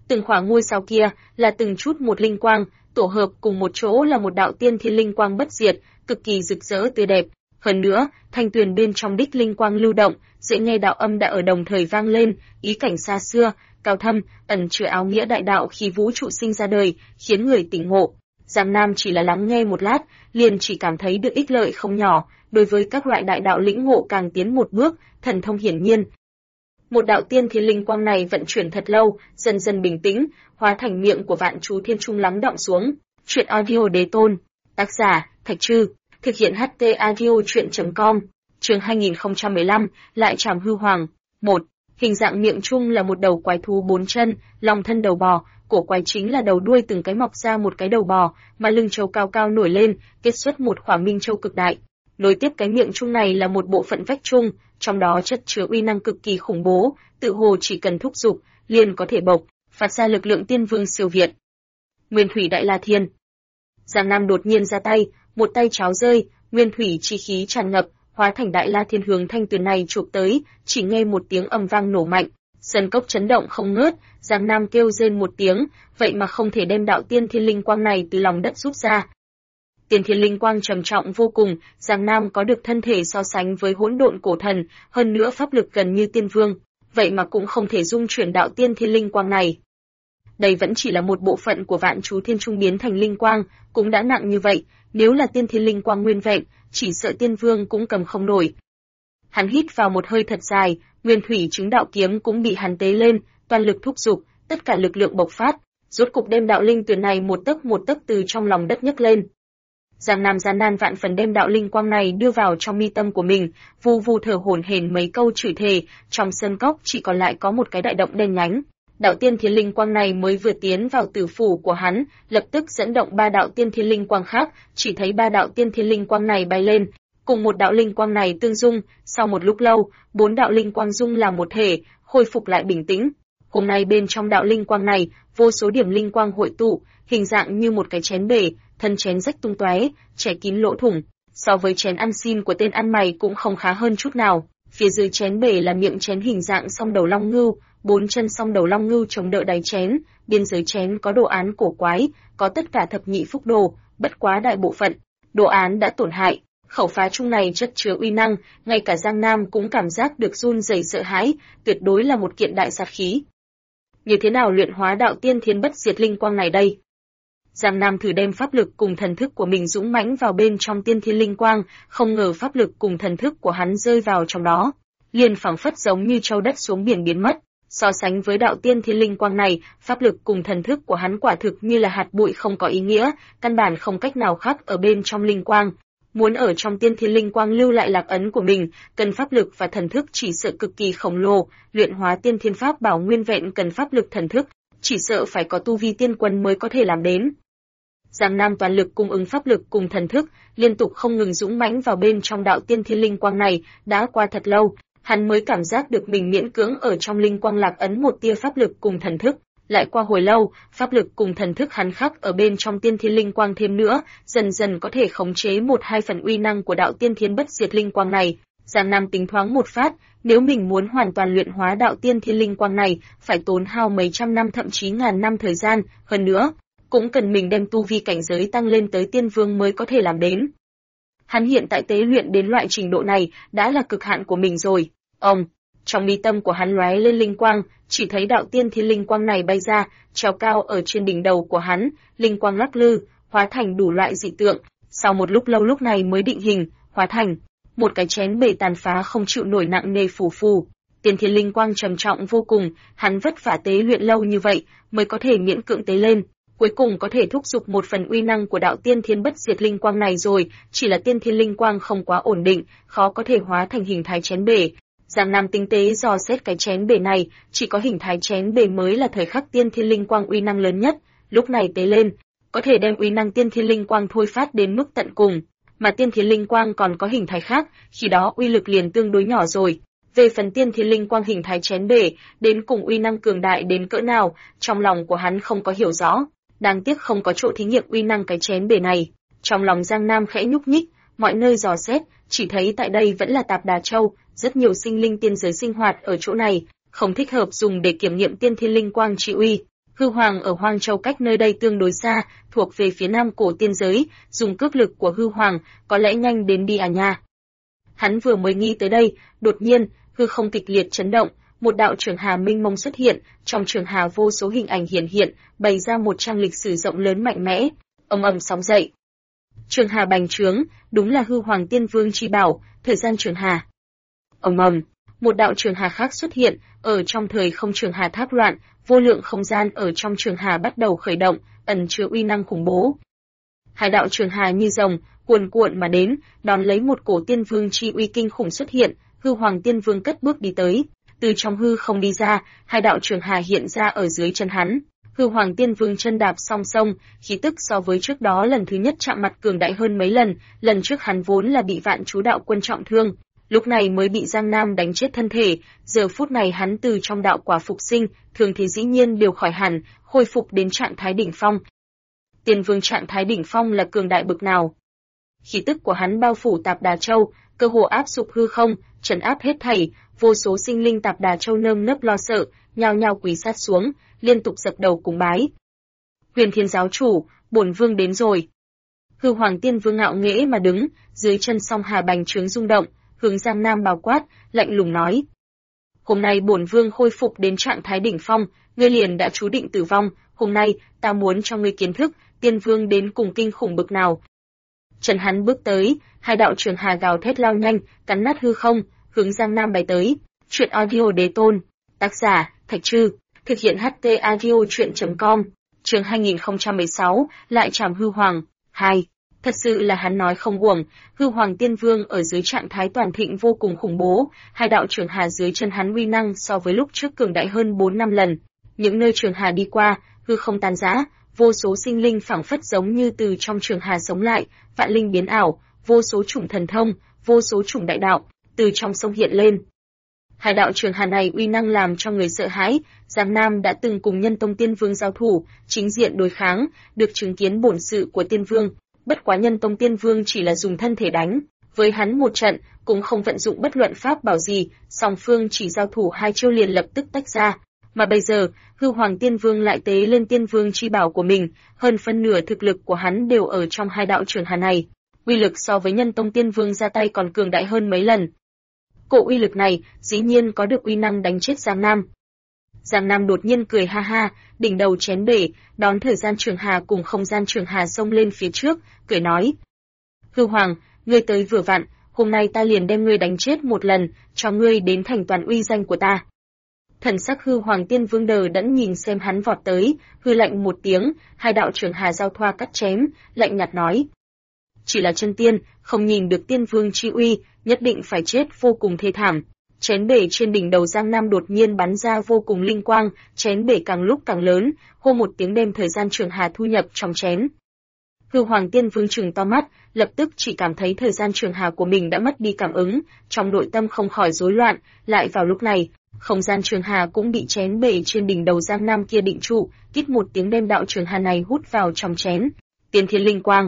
Từng khỏa ngôi sao kia là từng chút một linh quang, tổ hợp cùng một chỗ là một đạo tiên thiên linh quang bất diệt, cực kỳ rực rỡ tươi đẹp. Hơn nữa, thanh tuyền bên trong đích linh quang lưu động, dễ nghe đạo âm đã ở đồng thời vang lên, ý cảnh xa xưa, cao thâm, ẩn chứa áo nghĩa đại đạo khi vũ trụ sinh ra đời, khiến người tỉnh ngộ. Giang Nam chỉ là lắng nghe một lát, liền chỉ cảm thấy được ích lợi không nhỏ, đối với các loại đại đạo lĩnh ngộ càng tiến một bước, thần thông hiển nhiên. Một đạo tiên thiên linh quang này vận chuyển thật lâu, dần dần bình tĩnh, hóa thành miệng của vạn chú thiên trung lắng đọng xuống. Chuyện audio đế tôn, tác giả, Thạch Trư, thực hiện HT audio chuyện.com, chương 2015, lại trảm hư hoàng. 1. Hình dạng miệng chung là một đầu quái thú 4 chân, lòng thân đầu bò, cổ quái chính là đầu đuôi từng cái mọc ra một cái đầu bò, mà lưng châu cao cao nổi lên, kết xuất một khỏa minh châu cực đại. Nối tiếp cái miệng chung này là một bộ phận vách chung, trong đó chất chứa uy năng cực kỳ khủng bố, tự hồ chỉ cần thúc giục, liền có thể bộc phát ra lực lượng tiên vương siêu việt. Nguyên thủy đại la thiên. Giang Nam đột nhiên ra tay, một tay cháo rơi, nguyên thủy chi khí tràn ngập, hóa thành đại la thiên hướng thanh tuyền này chụp tới, chỉ nghe một tiếng ầm vang nổ mạnh, sân cốc chấn động không ngớt, Giang Nam kêu rên một tiếng, vậy mà không thể đem đạo tiên thiên linh quang này từ lòng đất rút ra. Tiên thiên linh quang trầm trọng vô cùng, Giang Nam có được thân thể so sánh với hỗn độn cổ thần, hơn nữa pháp lực gần như tiên vương, vậy mà cũng không thể dung chuyển đạo tiên thiên linh quang này. Đây vẫn chỉ là một bộ phận của vạn chú thiên trung biến thành linh quang, cũng đã nặng như vậy, nếu là tiên thiên linh quang nguyên vẹn, chỉ sợ tiên vương cũng cầm không nổi. Hắn hít vào một hơi thật dài, nguyên thủy chứng đạo kiếm cũng bị hắn tế lên, toàn lực thúc giục, tất cả lực lượng bộc phát, rốt cục đem đạo linh tuyền này một tấc từ trong lòng đất nhấc lên. Giang Nam gian nan vạn phần đem đạo linh quang này đưa vào trong mi tâm của mình, vù vù thở hổn hển mấy câu chửi thề, trong sơn cốc chỉ còn lại có một cái đại động đen nhánh. Đạo tiên thiên linh quang này mới vừa tiến vào tử phủ của hắn, lập tức dẫn động 3 đạo tiên thiên linh quang khác, chỉ thấy 3 đạo tiên thiên linh quang này bay lên, cùng một đạo linh quang này tương dung, sau một lúc lâu, 4 đạo linh quang dung làm một thể, khôi phục lại bình tĩnh. Hôm nay bên trong đạo linh quang này, vô số điểm linh quang hội tụ, hình dạng như một cái chén bể, thân chén rách tung tóe, chẻ kín lỗ thủng, so với chén ăn xin của tên ăn mày cũng không khá hơn chút nào. Phía dưới chén bể là miệng chén hình dạng song đầu long ngưu, 4 chân song đầu long ngưu chống đỡ đáy chén, biên giới chén có đồ án cổ quái, có tất cả thập nhị phúc đồ, bất quá đại bộ phận đồ án đã tổn hại. Khẩu phá chung này chất chứa uy năng, ngay cả Giang Nam cũng cảm giác được run rẩy sợ hãi, tuyệt đối là một kiện đại sát khí. Như thế nào luyện hóa đạo tiên thiên bất diệt linh quang này đây? Giang Nam thử đem pháp lực cùng thần thức của mình dũng mãnh vào bên trong tiên thiên linh quang, không ngờ pháp lực cùng thần thức của hắn rơi vào trong đó, liền phảng phất giống như châu đất xuống biển biến mất. So sánh với đạo tiên thiên linh quang này, pháp lực cùng thần thức của hắn quả thực như là hạt bụi không có ý nghĩa, căn bản không cách nào khắc ở bên trong linh quang. Muốn ở trong tiên thiên linh quang lưu lại lạc ấn của mình, cần pháp lực và thần thức chỉ sợ cực kỳ khổng lồ, luyện hóa tiên thiên pháp bảo nguyên vẹn cần pháp lực thần thức, chỉ sợ phải có tu vi tiên quân mới có thể làm đến. Giang Nam toàn lực cung ứng pháp lực cùng thần thức, liên tục không ngừng dũng mãnh vào bên trong đạo tiên thiên linh quang này, đã qua thật lâu, hắn mới cảm giác được mình miễn cưỡng ở trong linh quang lạc ấn một tia pháp lực cùng thần thức. Lại qua hồi lâu, pháp lực cùng thần thức hắn khắc ở bên trong tiên thiên linh quang thêm nữa, dần dần có thể khống chế 1-2 phần uy năng của đạo tiên thiên bất diệt linh quang này. Giang Nam tính thoáng một phát, nếu mình muốn hoàn toàn luyện hóa đạo tiên thiên linh quang này, phải tốn hao mấy trăm năm thậm chí ngàn năm thời gian, hơn nữa, cũng cần mình đem tu vi cảnh giới tăng lên tới tiên vương mới có thể làm đến. Hắn hiện tại tế luyện đến loại trình độ này, đã là cực hạn của mình rồi. Trong mi tâm của hắn lóe lên linh quang, chỉ thấy đạo tiên thiên linh quang này bay ra, treo cao ở trên đỉnh đầu của hắn, linh quang lắc lư, hóa thành đủ loại dị tượng, sau một lúc lâu lúc này mới định hình, hóa thành một cái chén bể tàn phá không chịu nổi nặng nề phù phù. Tiên thiên linh quang trầm trọng vô cùng, hắn vất vả tế luyện lâu như vậy, mới có thể miễn cưỡng tế lên, cuối cùng có thể thúc giục một phần uy năng của đạo tiên thiên bất diệt linh quang này rồi, chỉ là tiên thiên linh quang không quá ổn định, khó có thể hóa thành hình thái chén bể. Giang Nam tinh tế dò xét cái chén bể này, chỉ có hình thái chén bể mới là thời khắc tiên thiên linh quang uy năng lớn nhất, lúc này tế lên, có thể đem uy năng tiên thiên linh quang thôi phát đến mức tận cùng, mà tiên thiên linh quang còn có hình thái khác, khi đó uy lực liền tương đối nhỏ rồi. Về phần tiên thiên linh quang hình thái chén bể, đến cùng uy năng cường đại đến cỡ nào, trong lòng của hắn không có hiểu rõ, đáng tiếc không có chỗ thí nghiệm uy năng cái chén bể này. Trong lòng Giang Nam khẽ nhúc nhích, mọi nơi dò xét, chỉ thấy tại đây vẫn là Tạp Đà Châu, rất nhiều sinh linh tiên giới sinh hoạt ở chỗ này, không thích hợp dùng để kiểm nghiệm tiên thiên linh quang chi uy. Hư Hoàng ở Hoang Châu cách nơi đây tương đối xa, thuộc về phía nam cổ tiên giới, dùng cước lực của Hư Hoàng, có lẽ nhanh đến đi à nha. Hắn vừa mới nghĩ tới đây, đột nhiên, hư không kịch liệt chấn động, một đạo trường hà minh mông xuất hiện, trong trường hà vô số hình ảnh hiển hiện, bày ra một trang lịch sử rộng lớn mạnh mẽ, ầm ầm sóng dậy. Trường hà bành trướng, đúng là Hư Hoàng Tiên Vương chi bảo, thời gian trường hà. Ầm ầm, một đạo trường hà khác xuất hiện, ở trong thời không trường hà thác loạn, vô lượng không gian ở trong trường hà bắt đầu khởi động, ẩn chứa uy năng khủng bố. Hai đạo trường hà như rồng, cuồn cuộn mà đến, đón lấy một cổ tiên vương chi uy kinh khủng xuất hiện, Hư Hoàng Tiên Vương cất bước đi tới, từ trong hư không đi ra, hai đạo trường hà hiện ra ở dưới chân hắn. Hư Hoàng Tiên Vương chân đạp song song, khí tức so với trước đó lần thứ nhất chạm mặt cường đại hơn mấy lần, lần trước hắn vốn là bị Vạn Chú Đạo Quân trọng thương, lúc này mới bị Giang Nam đánh chết thân thể, giờ phút này hắn từ trong đạo quả phục sinh, thường thì dĩ nhiên đều khỏi hẳn, khôi phục đến trạng thái đỉnh phong. Tiên Vương trạng thái đỉnh phong là cường đại bực nào? Khí tức của hắn bao phủ Tạp Đà Châu, cơ hồ áp sụp hư không, trấn áp hết thảy, vô số sinh linh Tạp Đà Châu nơm nớp lo sợ, nhao nhao quỳ sát xuống, liên tục dập đầu cúng bái. Huyền Thiên giáo chủ, bổn vương đến rồi. Hư Hoàng Tiên Vương ngạo nghễ mà đứng, dưới chân song hà bành trướng rung động, hướng Giang Nam bào quát, lạnh lùng nói: Hôm nay bổn vương khôi phục đến trạng thái đỉnh phong, ngươi liền đã chú định tử vong, hôm nay ta muốn cho ngươi kiến thức, Tiên Vương đến cùng kinh khủng bực nào. Trần hắn bước tới, hai đạo trường hà gào thét lao nhanh, cắn nát hư không, hướng Giang Nam bay tới. Truyện audio đế tôn, tác giả Thạch Trư, thực hiện HT audio truyện.com. Chương 2016, lại trảm Hư Hoàng 2. Thật sự là hắn nói không uổng, Hư Hoàng Tiên Vương ở dưới trạng thái toàn thịnh vô cùng khủng bố, hai đạo trường hà dưới chân hắn uy năng so với lúc trước cường đại hơn 4-5 lần. Những nơi trường hà đi qua, hư không tan rã, vô số sinh linh phảng phất giống như từ trong trường hà sống lại, vạn linh biến ảo, vô số chủng thần thông, vô số chủng đại đạo từ trong sông hiện lên. Hai đạo trường hà này uy năng làm cho người sợ hãi, Giang Nam đã từng cùng Nhân Tông Tiên Vương giao thủ, chính diện đối kháng, được chứng kiến bổn sự của Tiên Vương, bất quá Nhân Tông Tiên Vương chỉ là dùng thân thể đánh, với hắn một trận, cũng không vận dụng bất luận pháp bảo gì, song phương chỉ giao thủ hai chiêu liền lập tức tách ra. Mà bây giờ, Hư Hoàng Tiên Vương lại tế lên Tiên Vương chi bảo của mình, hơn phân nửa thực lực của hắn đều ở trong hai đạo trường hà này. Uy lực so với Nhân Tông Tiên Vương ra tay còn cường đại hơn mấy lần. Cổ uy lực này, dĩ nhiên có được uy năng đánh chết Giang Nam. Giang Nam đột nhiên cười ha ha, đỉnh đầu chén bể, đón thời gian trường hà cùng không gian trường hà xông lên phía trước, cười nói: Hư Hoàng, ngươi tới vừa vặn, hôm nay ta liền đem ngươi đánh chết một lần, cho ngươi đến thành toàn uy danh của ta. Thần sắc Hư Hoàng Tiên Vương đờ đẫn nhìn xem hắn vọt tới, hư lạnh một tiếng, hai đạo trường hà giao thoa cắt chém, lạnh nhạt nói: Chỉ là chân tiên, không nhìn được Tiên Vương chi uy, nhất định phải chết vô cùng thê thảm. Chén bể trên đỉnh đầu Giang Nam đột nhiên bắn ra vô cùng linh quang, chén bể càng lúc càng lớn, hô một tiếng đem thời gian trường hà thu nhập trong chén. Hư Hoàng Tiên Vương trừng to mắt, lập tức chỉ cảm thấy thời gian trường hà của mình đã mất đi cảm ứng, trong nội tâm không khỏi rối loạn, lại vào lúc này, không gian trường hà cũng bị chén bể trên đỉnh đầu Giang Nam kia định trụ, kít một tiếng đem đạo trường hà này hút vào trong chén. Tiên thiên linh quang.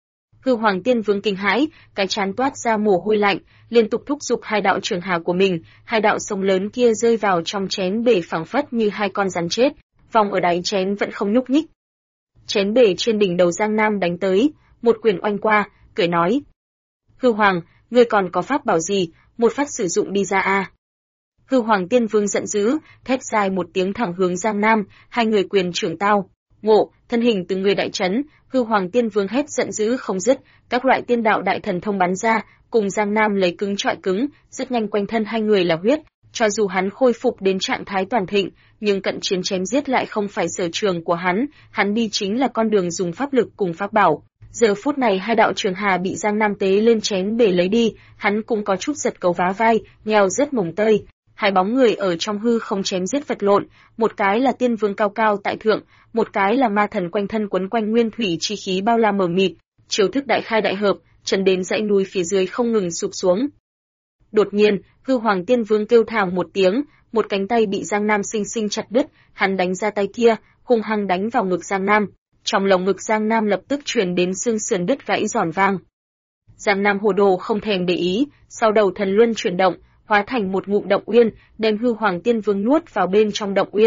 Hư Hoàng Tiên Vương kinh hãi, cái trán toát ra mồ hôi lạnh, liên tục thúc giục hai đạo trường hà của mình, hai đạo sông lớn kia rơi vào trong chén bể phảng phất như hai con rắn chết, vòng ở đáy chén vẫn không nhúc nhích. Chén bể trên đỉnh đầu Giang Nam đánh tới, một quyền oanh qua, cười nói: Hư Hoàng, ngươi còn có pháp bảo gì, một phát sử dụng đi ra a. Hư Hoàng Tiên Vương giận dữ, thét dài một tiếng thẳng hướng Giang Nam, hai người quyền trưởng tao. Ngộ, thân hình từng người đại chấn, Hư Hoàng Tiên Vương hét giận dữ không dứt, các loại tiên đạo đại thần thông bắn ra, cùng Giang Nam lấy cứng trọi cứng, rất nhanh quanh thân hai người là huyết, cho dù hắn khôi phục đến trạng thái toàn thịnh, nhưng cận chiến chém giết lại không phải sở trường của hắn đi chính là con đường dùng pháp lực cùng pháp bảo. Giờ phút này hai đạo trường hà bị Giang Nam tế lên chén bể lấy đi, hắn cũng có chút giật cấu vá vai, nghèo rất mồng tơi. Hai bóng người ở trong hư không chém giết vật lộn, một cái là Tiên Vương cao cao tại thượng, một cái là ma thần quanh thân quấn quanh nguyên thủy chi khí bao la mờ mịt, chiêu thức đại khai đại hợp, trần đến dãy núi phía dưới không ngừng sụp xuống. Đột nhiên, Hư Hoàng Tiên Vương kêu thảm một tiếng, một cánh tay bị Giang Nam sinh sinh chặt đứt, hắn đánh ra tay kia, hung hăng đánh vào ngực Giang Nam, trong lồng ngực Giang Nam lập tức truyền đến xương sườn đứt gãy giòn vang. Giang Nam hồ đồ không thèm để ý, sau đầu thần luân chuyển động, hóa thành một ngụm động uyên, đem Hư Hoàng Tiên Vương nuốt vào bên trong động uyên.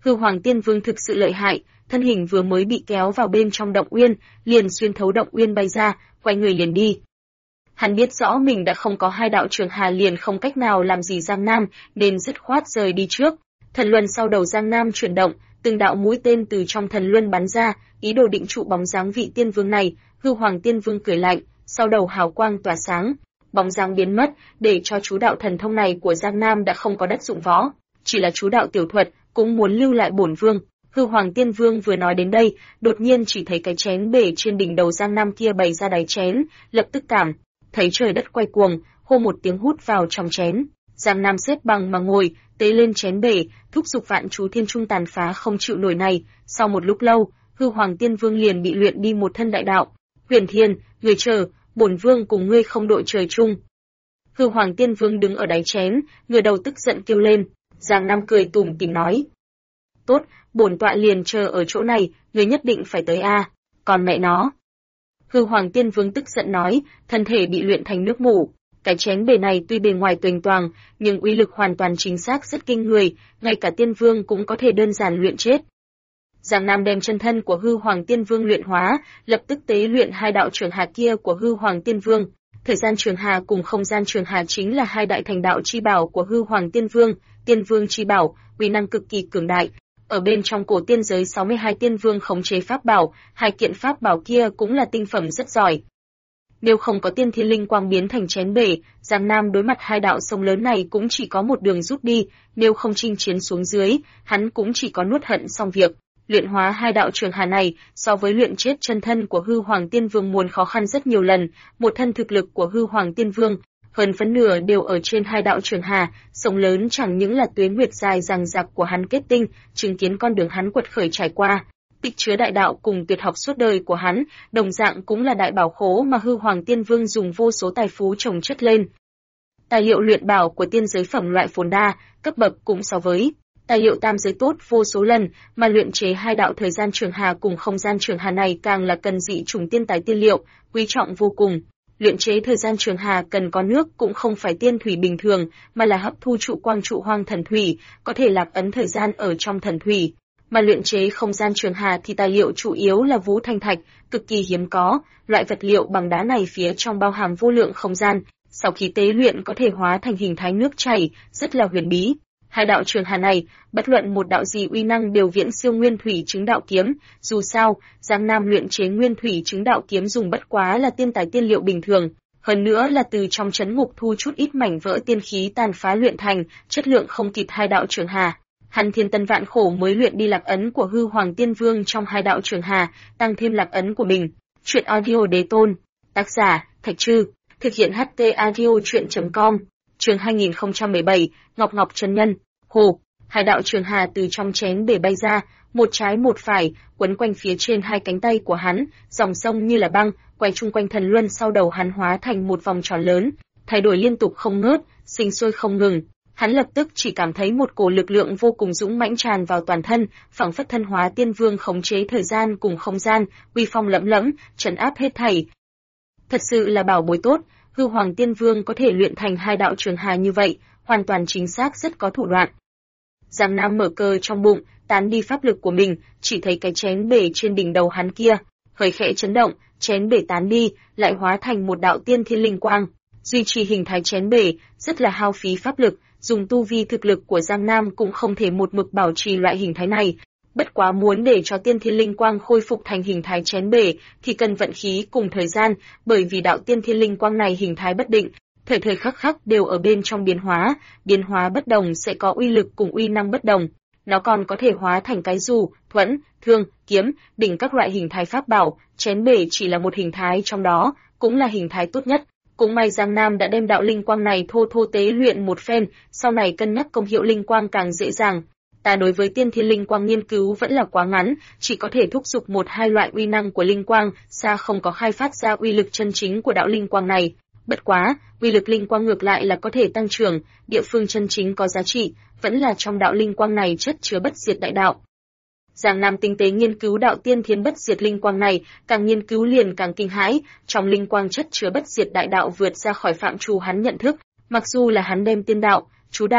Hư Hoàng Tiên Vương thực sự lợi hại, thân hình vừa mới bị kéo vào bên trong động uyên, liền xuyên thấu động uyên bay ra, quay người liền đi. Hắn biết rõ mình đã không có hai đạo trường hà liền không cách nào làm gì Giang Nam, nên dứt khoát rời đi trước. Thần luân sau đầu Giang Nam chuyển động, từng đạo mũi tên từ trong thần luân bắn ra, ý đồ định trụ bóng dáng vị tiên vương này. Hư Hoàng Tiên Vương cười lạnh, sau đầu hào quang tỏa sáng, bóng dáng biến mất, để cho chú đạo thần thông này của Giang Nam đã không có đất dụng võ, chỉ là chú đạo tiểu thuật cũng muốn lưu lại bổn vương. Hư Hoàng Tiên Vương vừa nói đến đây, đột nhiên chỉ thấy cái chén bể trên đỉnh đầu Giang Nam kia bày ra đáy chén, lập tức cảm thấy trời đất quay cuồng, hô một tiếng hút vào trong chén. Giang Nam xếp bằng mà ngồi, tế lên chén bể, thúc giục vạn chú thiên trung tàn phá không chịu nổi này. Sau một lúc lâu, Hư Hoàng Tiên Vương liền bị luyện đi một thân đại đạo. Huyền Thiên, người chờ, bổn vương cùng ngươi không đội trời chung. Hư Hoàng Tiên Vương đứng ở đáy chén, ngửa đầu tức giận kêu lên. Giang Nam cười tủm tỉm nói: tốt, bổn tọa liền chờ ở chỗ này, ngươi nhất định phải tới a. Còn mẹ nó. Hư Hoàng Tiên Vương tức giận nói, thân thể bị luyện thành nước mủ. Cái chén bể này tuy bề ngoài tuềnh toàng, nhưng uy lực hoàn toàn chính xác rất kinh người, ngay cả tiên vương cũng có thể đơn giản luyện chết. Giang Nam đem chân thân của Hư Hoàng Tiên Vương luyện hóa, lập tức tế luyện hai đạo trường hà kia của Hư Hoàng Tiên Vương. Thời gian trường hà cùng không gian trường hà chính là hai đại thành đạo chi bảo của Hư Hoàng Tiên Vương. Tiên Vương chi bảo, uy năng cực kỳ cường đại. Ở bên trong cổ tiên giới 62 tiên vương khống chế pháp bảo, hai kiện pháp bảo kia cũng là tinh phẩm rất giỏi. Nếu không có tiên thiên linh quang biến thành chén bể, Giang Nam đối mặt hai đạo sông lớn này cũng chỉ có một đường rút đi, nếu không chinh chiến xuống dưới, hắn cũng chỉ có nuốt hận xong việc. Luyện hóa hai đạo trường hà này, so với luyện chết chân thân của Hư Hoàng Tiên Vương muốn khó khăn rất nhiều lần, một thân thực lực của Hư Hoàng Tiên Vương, hơn phân nửa đều ở trên hai đạo trường hà, sông lớn chẳng những là tuế nguyệt dài dằng dặc của hắn kết tinh, chứng kiến con đường hắn quật khởi trải qua. Tích chứa đại đạo cùng tuyệt học suốt đời của hắn, đồng dạng cũng là đại bảo khố mà Hư Hoàng Tiên Vương dùng vô số tài phú chồng chất lên. Tài liệu luyện bảo của tiên giới phẩm loại phồn đa, cấp bậc cũng so với tài liệu tam giới tốt vô số lần, mà luyện chế hai đạo thời gian trường hà cùng không gian trường hà này càng là cần dị chủng tiên tài tiên liệu, quý trọng vô cùng. Luyện chế thời gian trường hà cần có nước cũng không phải tiên thủy bình thường, mà là hấp thu trụ quang trụ hoang thần thủy, có thể lạc ấn thời gian ở trong thần thủy. Mà luyện chế không gian trường hà thì tài liệu chủ yếu là vũ thanh thạch, cực kỳ hiếm có, loại vật liệu bằng đá này phía trong bao hàm vô lượng không gian, sau khi tế luyện có thể hóa thành hình thái nước chảy, rất là huyền bí. Hai đạo trường hà này, bất luận một đạo gì uy năng đều viễn siêu nguyên thủy chứng đạo kiếm, dù sao, Giang Nam luyện chế nguyên thủy chứng đạo kiếm dùng bất quá là tiên tài tiên liệu bình thường, hơn nữa là từ trong trấn ngục thu chút ít mảnh vỡ tiên khí tàn phá luyện thành, chất lượng không kịp hai đạo trường hà. Hắn thiên tân vạn khổ mới luyện đi lạc ấn của Hư Hoàng Tiên Vương trong hai đạo trường hà, tăng thêm lạc ấn của mình. Truyện audio đế tôn, tác giả Thạch Trư, thực hiện HT audio truyện.com. Chương 2017, Ngọc Ngọc chân nhân. Hồ, hai đạo trường hà từ trong chén bể bay ra, một trái một phải, quấn quanh phía trên hai cánh tay của hắn, dòng sông như là băng, quay chung quanh thần luân sau đầu hắn hóa thành một vòng tròn lớn, thay đổi liên tục không ngớt, sinh sôi không ngừng. Hắn lập tức chỉ cảm thấy một cổ lực lượng vô cùng dũng mãnh tràn vào toàn thân, phảng phất thân hóa tiên vương khống chế thời gian cùng không gian, uy phong lẫm lẫm, trấn áp hết thảy. Thật sự là bảo bối tốt, Hư Hoàng Tiên Vương có thể luyện thành hai đạo trường hà như vậy, hoàn toàn chính xác rất có thủ đoạn. Giang Nam mở cơ trong bụng, tán đi pháp lực của mình, chỉ thấy cái chén bể trên đỉnh đầu hắn kia, hơi khẽ chấn động, chén bể tán đi, lại hóa thành một đạo tiên thiên linh quang. Duy trì hình thái chén bể, rất là hao phí pháp lực, dùng tu vi thực lực của Giang Nam cũng không thể một mực bảo trì loại hình thái này. Bất quá muốn để cho tiên thiên linh quang khôi phục thành hình thái chén bể, thì cần vận khí cùng thời gian, bởi vì đạo tiên thiên linh quang này hình thái bất định, thời thời khắc khắc đều ở bên trong biến hóa bất đồng sẽ có uy lực cùng uy năng bất đồng. Nó còn có thể hóa thành cái dù, thuẫn, thương, kiếm, đỉnh các loại hình thái pháp bảo, chén bể chỉ là một hình thái trong đó, cũng là hình thái tốt nhất. Cũng may Giang Nam đã đem đạo linh quang này thô thô tế luyện một phen, sau này cân nhắc công hiệu linh quang càng dễ dàng. Ta đối với tiên thiên linh quang nghiên cứu vẫn là quá ngắn, chỉ có thể thúc giục một hai loại uy năng của linh quang, xa không có khai phát ra uy lực chân chính của đạo linh quang này. Bất quá, uy lực linh quang ngược lại là có thể tăng trưởng, địa phương chân chính có giá trị, vẫn là trong đạo linh quang này chất chứa bất diệt đại đạo. Giang Nam tinh tế nghiên cứu đạo tiên thiên bất diệt linh quang này, càng nghiên cứu liền càng kinh hãi, trong linh quang chất chứa bất diệt đại đạo vượt ra khỏi phạm trù hắn nhận thức, mặc dù là hắn đem tiên đạo, chú đạo,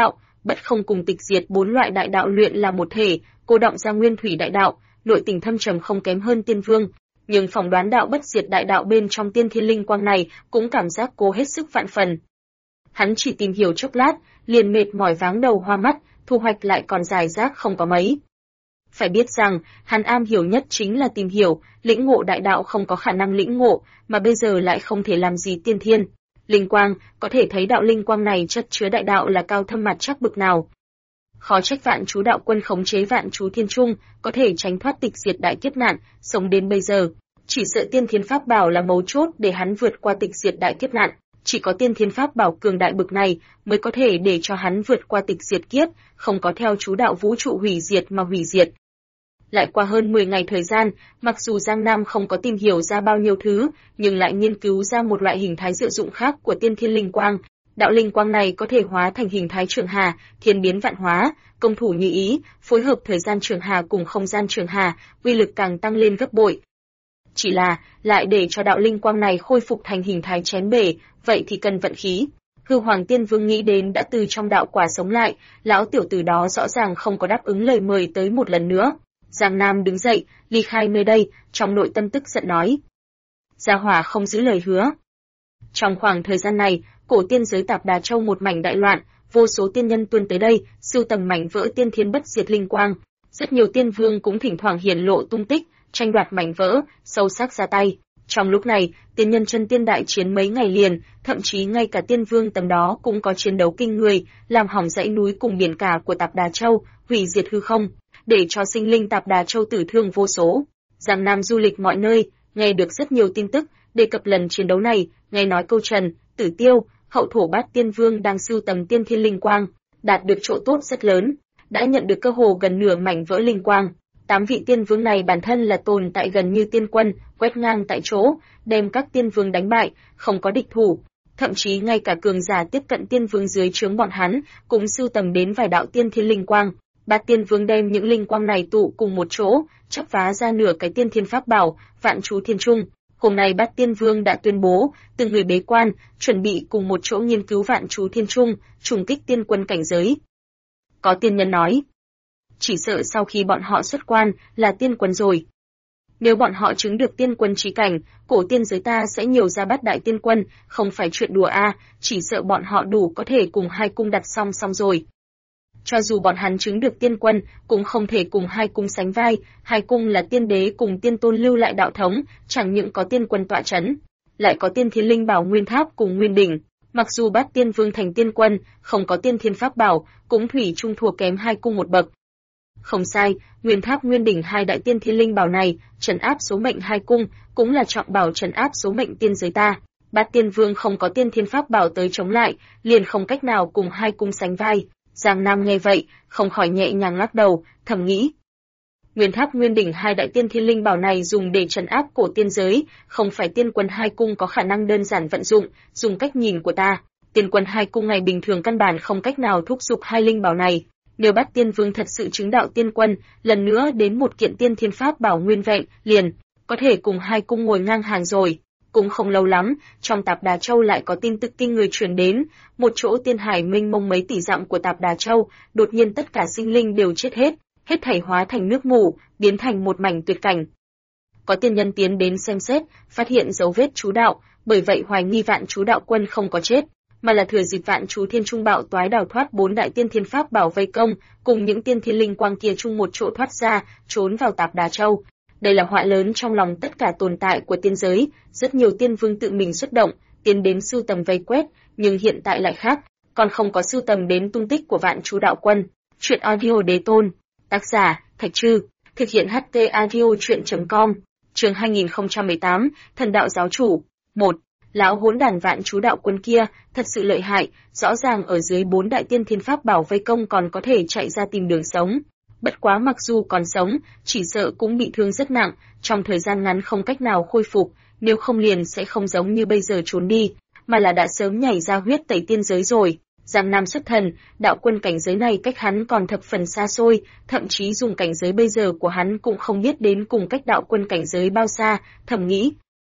Bất không cùng tịch diệt 4 loại đại đạo luyện là một thể, cô động ra nguyên thủy đại đạo, nội tình thâm trầm không kém hơn tiên vương. Nhưng phỏng đoán đạo bất diệt đại đạo bên trong tiên thiên linh quang này cũng cảm giác cố hết sức vạn phần. Hắn chỉ tìm hiểu chốc lát, liền mệt mỏi váng đầu hoa mắt, thu hoạch lại còn dài rác không có mấy. Phải biết rằng, hắn am hiểu nhất chính là tìm hiểu, lĩnh ngộ đại đạo không có khả năng lĩnh ngộ, mà bây giờ lại không thể làm gì tiên thiên. Linh quang, có thể thấy đạo linh quang này chất chứa đại đạo là cao thâm mặt chắc bực nào. Khó trách Vạn Chú đạo quân khống chế Vạn Chú Thiên Trung, có thể tránh thoát tịch diệt đại kiếp nạn, sống đến bây giờ. Chỉ sợ tiên thiên pháp bảo là mấu chốt để hắn vượt qua tịch diệt đại kiếp nạn. Chỉ có tiên thiên pháp bảo cường đại bực này mới có thể để cho hắn vượt qua tịch diệt kiếp, không có theo chú đạo vũ trụ hủy diệt mà hủy diệt. Lại qua hơn 10 ngày thời gian, mặc dù Giang Nam không có tìm hiểu ra bao nhiêu thứ, nhưng lại nghiên cứu ra một loại hình thái diệu dụng khác của tiên thiên linh quang. Đạo linh quang này có thể hóa thành hình thái trường hà, thiên biến vạn hóa, công thủ như ý, phối hợp thời gian trường hà cùng không gian trường hà, uy lực càng tăng lên gấp bội. Chỉ là, lại để cho đạo linh quang này khôi phục thành hình thái chén bể, vậy thì cần vận khí. Hư Hoàng Tiên Vương nghĩ đến đã từ trong đạo quả sống lại, lão tiểu tử đó rõ ràng không có đáp ứng lời mời tới một lần nữa. Giang Nam đứng dậy, ly khai nơi đây, trong nội tâm tức giận nói. Gia hỏa không giữ lời hứa. Trong khoảng thời gian này, cổ tiên giới Tạp Đà Châu một mảnh đại loạn, vô số tiên nhân tuôn tới đây, sưu tầm mảnh vỡ tiên thiên bất diệt linh quang. Rất nhiều tiên vương cũng thỉnh thoảng hiển lộ tung tích, tranh đoạt mảnh vỡ, sâu sắc ra tay. Trong lúc này, tiên nhân chân tiên đại chiến mấy ngày liền, thậm chí ngay cả tiên vương tầm đó cũng có chiến đấu kinh người, làm hỏng dãy núi cùng biển cả của Tạp Đà Châu, hủy diệt hư không, để cho sinh linh Tạp Đà Châu tử thương vô số. Giang Nam du lịch mọi nơi, nghe được rất nhiều tin tức, đề cập lần chiến đấu này, nghe nói câu Trần, Tử Tiêu, Hậu Thổ Bát Tiên Vương đang sưu tầm tiên thiên linh quang, đạt được chỗ tốt rất lớn, đã nhận được cơ hồ gần nửa mảnh vỡ linh quang. 8 vị tiên vương này bản thân là tồn tại gần như tiên quân, quét ngang tại chỗ, đem các tiên vương đánh bại, không có địch thủ. Thậm chí ngay cả cường giả tiếp cận tiên vương dưới trướng bọn hắn, cũng sưu tầm đến vài đạo tiên thiên linh quang. Bát tiên vương đem những linh quang này tụ cùng một chỗ, chắp vá ra nửa cái tiên thiên pháp bảo, Vạn Chú Thiên Trung. Hôm nay Bát tiên vương đã tuyên bố, từng người bế quan, chuẩn bị cùng một chỗ nghiên cứu Vạn Chú Thiên Trung, trùng kích tiên quân cảnh giới. Có tiên nhân nói, chỉ sợ sau khi bọn họ xuất quan là tiên quân rồi. Nếu bọn họ chứng được tiên quân chí cảnh, cổ tiên giới ta sẽ nhiều ra bát đại tiên quân, không phải chuyện đùa chỉ sợ bọn họ đủ có thể cùng hai cung đặt song song rồi. Cho dù bọn hắn chứng được tiên quân, cũng không thể cùng hai cung sánh vai, hai cung là tiên đế cùng tiên tôn lưu lại đạo thống, chẳng những có tiên quân tọa chấn, lại có tiên thiên linh bảo nguyên tháp cùng nguyên đỉnh. Mặc dù Bát tiên vương thành tiên quân, không có tiên thiên pháp bảo, cũng thủy chung thua kém hai cung một bậc. Không sai, nguyên tháp nguyên đỉnh hai đại tiên thiên linh bảo này, trấn áp số mệnh hai cung, cũng là trọng bảo trấn áp số mệnh tiên giới ta. Bát tiên vương không có tiên thiên pháp bảo tới chống lại, liền không cách nào cùng hai cung sánh vai. Giang Nam nghe vậy, không khỏi nhẹ nhàng lắc đầu, thầm nghĩ. Nguyên tháp nguyên đỉnh hai đại tiên thiên linh bảo này dùng để trấn áp cổ tiên giới, không phải tiên quân hai cung có khả năng đơn giản vận dụng, dùng cách nhìn của ta. Tiên quân hai cung ngày bình thường căn bản không cách nào thúc giục hai linh bảo này. Nếu Bát tiên vương thật sự chứng đạo tiên quân, lần nữa đến một kiện tiên thiên pháp bảo nguyên vẹn, liền, có thể cùng hai cung ngồi ngang hàng rồi. Cũng không lâu lắm, trong Tạp Đà Châu lại có tin tức kinh người truyền đến, một chỗ tiên hải mênh mông mấy tỷ dặm của Tạp Đà Châu, đột nhiên tất cả sinh linh đều chết hết thảy hóa thành nước mù, biến thành một mảnh tuyệt cảnh. Có tiên nhân tiến đến xem xét, phát hiện dấu vết chú đạo, bởi vậy hoài nghi Vạn Chú đạo quân không có chết, mà là thừa dịp Vạn Chú Thiên Trung bạo toái đào thoát 4 đại tiên thiên pháp bảo vây công, cùng những tiên thiên linh quang kia chung một chỗ thoát ra, trốn vào Tạp Đà Châu. Đây là họa lớn trong lòng tất cả tồn tại của tiên giới, rất nhiều tiên vương tự mình xuất động, tiến đến sưu tầm vây quét, nhưng hiện tại lại khác, còn không có sưu tầm đến tung tích của Vạn Chú đạo quân. Chuyện audio đế tôn, tác giả, Thạch Trư, thực hiện HT audio truyện.com, chương 2018, Thần đạo giáo chủ. 1. Lão hỗn đàn Vạn Chú đạo quân kia, thật sự lợi hại, rõ ràng ở dưới 4 đại tiên thiên pháp bảo vây công còn có thể chạy ra tìm đường sống. Bất quá mặc dù còn sống, chỉ sợ cũng bị thương rất nặng, trong thời gian ngắn không cách nào khôi phục, nếu không liền sẽ không giống như bây giờ trốn đi, mà là đã sớm nhảy ra huyết tẩy tiên giới rồi. Giang Nam xuất thần, đạo quân cảnh giới này cách hắn còn thập phần xa xôi, thậm chí dùng cảnh giới bây giờ của hắn cũng không biết đến cùng cách đạo quân cảnh giới bao xa, thầm nghĩ.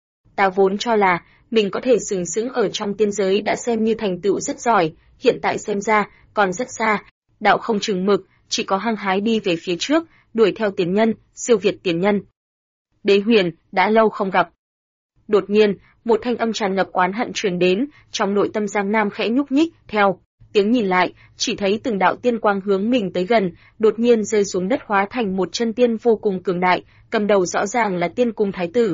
Ta vốn cho là, mình có thể sừng sững ở trong tiên giới đã xem như thành tựu rất giỏi, hiện tại xem ra, còn rất xa, đạo không chừng mực, chỉ có hăng hái đi về phía trước, đuổi theo tiền nhân, siêu việt tiền nhân. Đế Huyền, đã lâu không gặp. Đột nhiên, một thanh âm tràn ngập oán hận truyền đến, trong nội tâm Giang Nam khẽ nhúc nhích, theo tiếng nhìn lại, chỉ thấy từng đạo tiên quang hướng mình tới gần, đột nhiên rơi xuống đất hóa thành một chân tiên vô cùng cường đại, cầm đầu rõ ràng là Tiên Cung Thái tử.